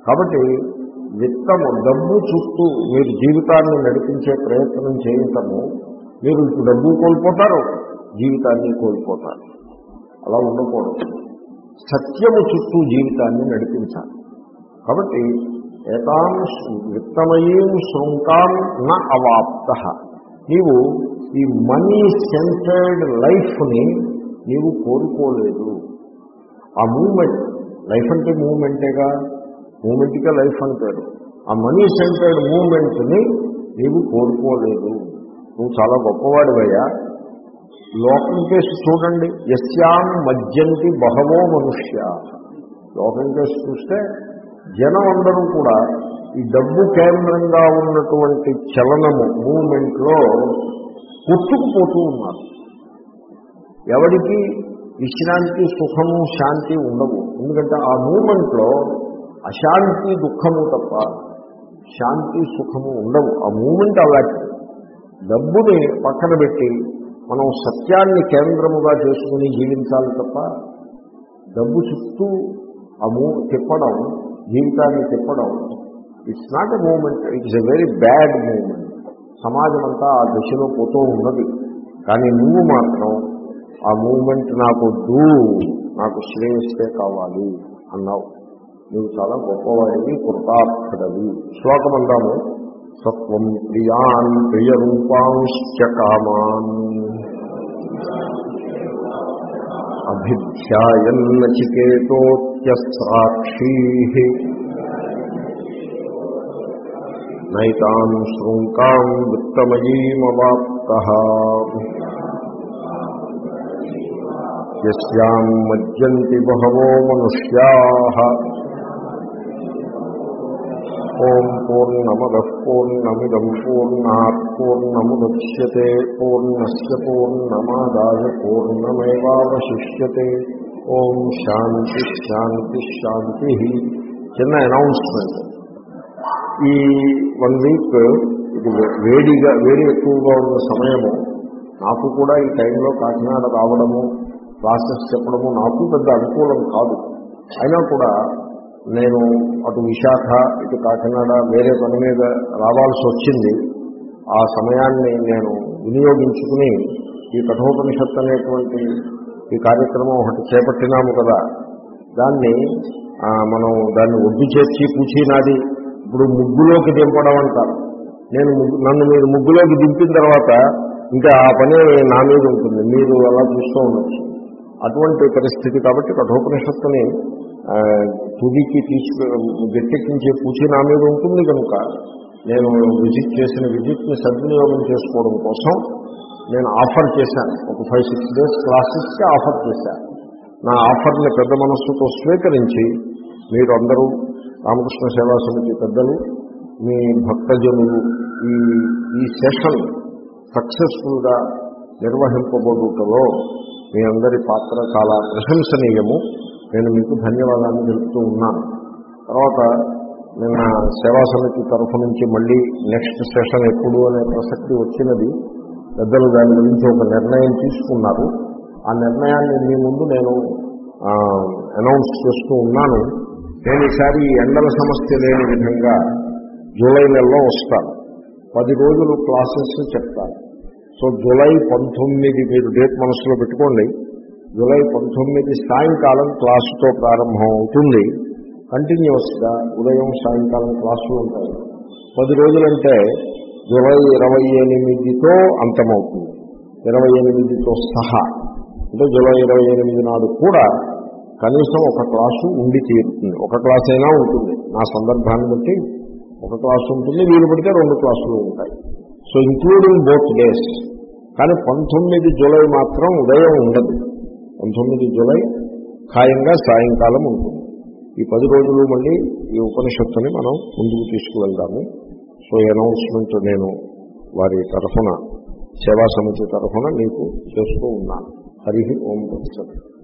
కాబట్టి విత్తము డబ్బు చుట్టూ మీరు జీవితాన్ని నడిపించే ప్రయత్నం చేయటము, మీరు ఇప్పుడు డబ్బు కోల్పోతారు, జీవితాన్ని కోల్పోతారు. అలా ఉండకూడదు. సత్యము చుట్టూ జీవితాన్ని నడిపించాలి. కాబట్టి ఏతాం విత్తమయీం శృంకాం న అవాప్త, నీవు ఈ మనీ సెంటర్డ్ లైఫ్ని నీవు కోరుకోలేదు. ఆ మూమెంట్, లైఫ్ అంటే మూమెంటేగా, మూమెంట్గా లైఫ్ అంటారు. ఆ మనీ సెంటర్డ్ మూమెంట్ని నీవు కోరుకోలేదు. నువ్వు చాలా గొప్పవాడివయ్యా. లోకం కేసు చూడండి, యస్యాం మజ్జంతి బహవో మనుష్య. లోకం కేసు చూస్తే జనం అందరూ కూడా ఈ డబ్బు కేంద్రంగా ఉన్నటువంటి చలనము మూమెంట్లో కొట్టుకుపోతూ ఉన్నారు. ఎవరికి విశ్రాంతి, సుఖము, శాంతి ఉండవు. ఎందుకంటే ఆ మూమెంట్లో అశాంతి, దుఃఖము తప్ప శాంతి, సుఖము ఉండవు. ఆ మూమెంట్ అలాంటి. డబ్బుని పక్కన పెట్టి మనం సత్యాన్ని కేంద్రముగా చేసుకుని జీవించాలి తప్ప డబ్బు చుట్టూ ఆ మూ తిప్పడం, జీవితాన్ని తిప్పడం, it's not a moment, it's a very bad moment. సమాజం అంతా ఆ దశలో పోతూ ఉన్నది. కానీ నువ్వు మాత్రం ఆ మూమెంట్ నాకు వద్దు, నాకు శ్రేయస్సే కావాలి అన్నావు. నువ్వు చాలా గొప్పవాడివి, కృతార్థుడవి. శ్లోకం అందాము. సత్వం ప్రియాన్ ప్రియరూపాంశ్చ కామాన్ అభిధ్యాయన్ నచికేతోత్యసాక్షీ నైతాం శృంకాం విత్తమయీమవాప్తః యస్యాం మజ్జంతి బహవో మనుష్యాః. ఓం పూర్ణమదః పూర్ణమిదం పూర్ణాత్ పూర్ణముదచ్యతే పూర్ణస్య పూర్ణమాదాయ పూర్ణమేవావశిష్యతే. ఓం శాంతి శాంతి శాంతి. చిన్న అనౌన్స్మెంట్. ఈ వన్ వీక్ ఇది వేడిగా వేడి ఎక్కువగా ఉన్న సమయము. నాకు కూడా ఈ టైంలో కాకినాడ రావడము, క్లాసెస్ చెప్పడము నాకు పెద్ద అనుకూలం కాదు. అయినా కూడా నేను అటు విశాఖ, ఇటు కాకినాడ వేరే పని మీద రావాల్సి వచ్చింది. ఆ సమయాన్ని నేను వినియోగించుకుని ఈ కఠోపనిషత్తు అనేటువంటి ఈ కార్యక్రమం ఒకటి చేపట్టినాము కదా, దాన్ని మనం దాన్ని ఒడ్డు చేర్చి పూచినాది ఇప్పుడు ముగ్గులోకి దింపడం అంటారు. నేను నన్ను మీరు ముగ్గులోకి దింపిన తర్వాత ఇంకా ఆ పని నా మీద ఉంటుంది, మీరు అలా చూస్తూ ఉండొచ్చు. అటువంటి పరిస్థితి. కాబట్టి కఠోపనిషత్తుని తుదికి తీసుకు గట్టెక్కించే పూచి నా మీద ఉంటుంది కనుక నేను విజిట్ చేసిన విజిట్ని సద్వినియోగం చేసుకోవడం కోసం నేను ఆఫర్ చేశాను. ఒక ఫైవ్ సిక్స్ డేస్ క్లాసెస్కి ఆఫర్ చేశాను. నా ఆఫర్ని పెద్ద మనస్సుతో స్వీకరించి మీరు అందరూ రామకృష్ణ సేవా సమితి పెద్దలు, మీ భక్తజనులు ఈ ఈ సెషన్ సక్సెస్ఫుల్గా నిర్వహింపబడుటలో మీ అందరి పాత్ర చాలా ప్రశంసనీయము. నేను మీకు ధన్యవాదాన్ని తెలుపుతూ ఉన్నాను. తర్వాత నిన్న సేవా సమితి తరఫు నుంచి మళ్ళీ నెక్స్ట్ సెషన్ ఎప్పుడు అనే ప్రసక్తి వచ్చినది. పెద్దలు దాని గురించి ఒక నిర్ణయం తీసుకున్నారు. ఆ నిర్ణయాన్ని మీ ముందు నేను అనౌన్స్ చేస్తూ ఉన్నాను. నేను ఈసారి ఎండల సమస్య లేని విధంగా జూలై నెలలో వస్తాను. పది రోజులు క్లాసెస్ చెప్తాను. సో జూలై పంతొమ్మిది మీరు డేట్ మనసులో పెట్టుకోండి. జూలై పంతొమ్మిది సాయంకాలం క్లాసుతో ప్రారంభం అవుతుంది. కంటిన్యూస్గా ఉదయం సాయంకాలం క్లాసులు ఉంటాయి. పది రోజులంటే జూలై ఇరవై ఎనిమిదితో అంతమవుతుంది. ఇరవై ఎనిమిదితో సహా అంటే జూలై ఇరవై ఎనిమిది నాడు కూడా కనీసం ఒక క్లాసు ఉండి తీరుతుంది. ఒక క్లాస్ అయినా ఉంటుంది. నా సందర్భాన్ని బట్టి ఒక క్లాసు ఉంటుంది, వీలు పడితే రెండు క్లాసులు ఉంటాయి. So including both days. కానీ పంతొమ్మిది జూలై మాత్రం ఉదయం ఉండదు. పంతొమ్మిది జూలై ఖాయంగా సాయంకాలం ఉంటుంది. ఈ పది రోజులు మళ్ళీ ఈ ఉపనిషత్తుని మనం ముందుకు తీసుకువెళ్దాము. సో ఈ అనౌన్స్మెంట్ నేను వారి తరఫున సేవా సమితి తరఫున మీకు చేస్తూ ఉన్నాను. హరి ఓం తత్సత్.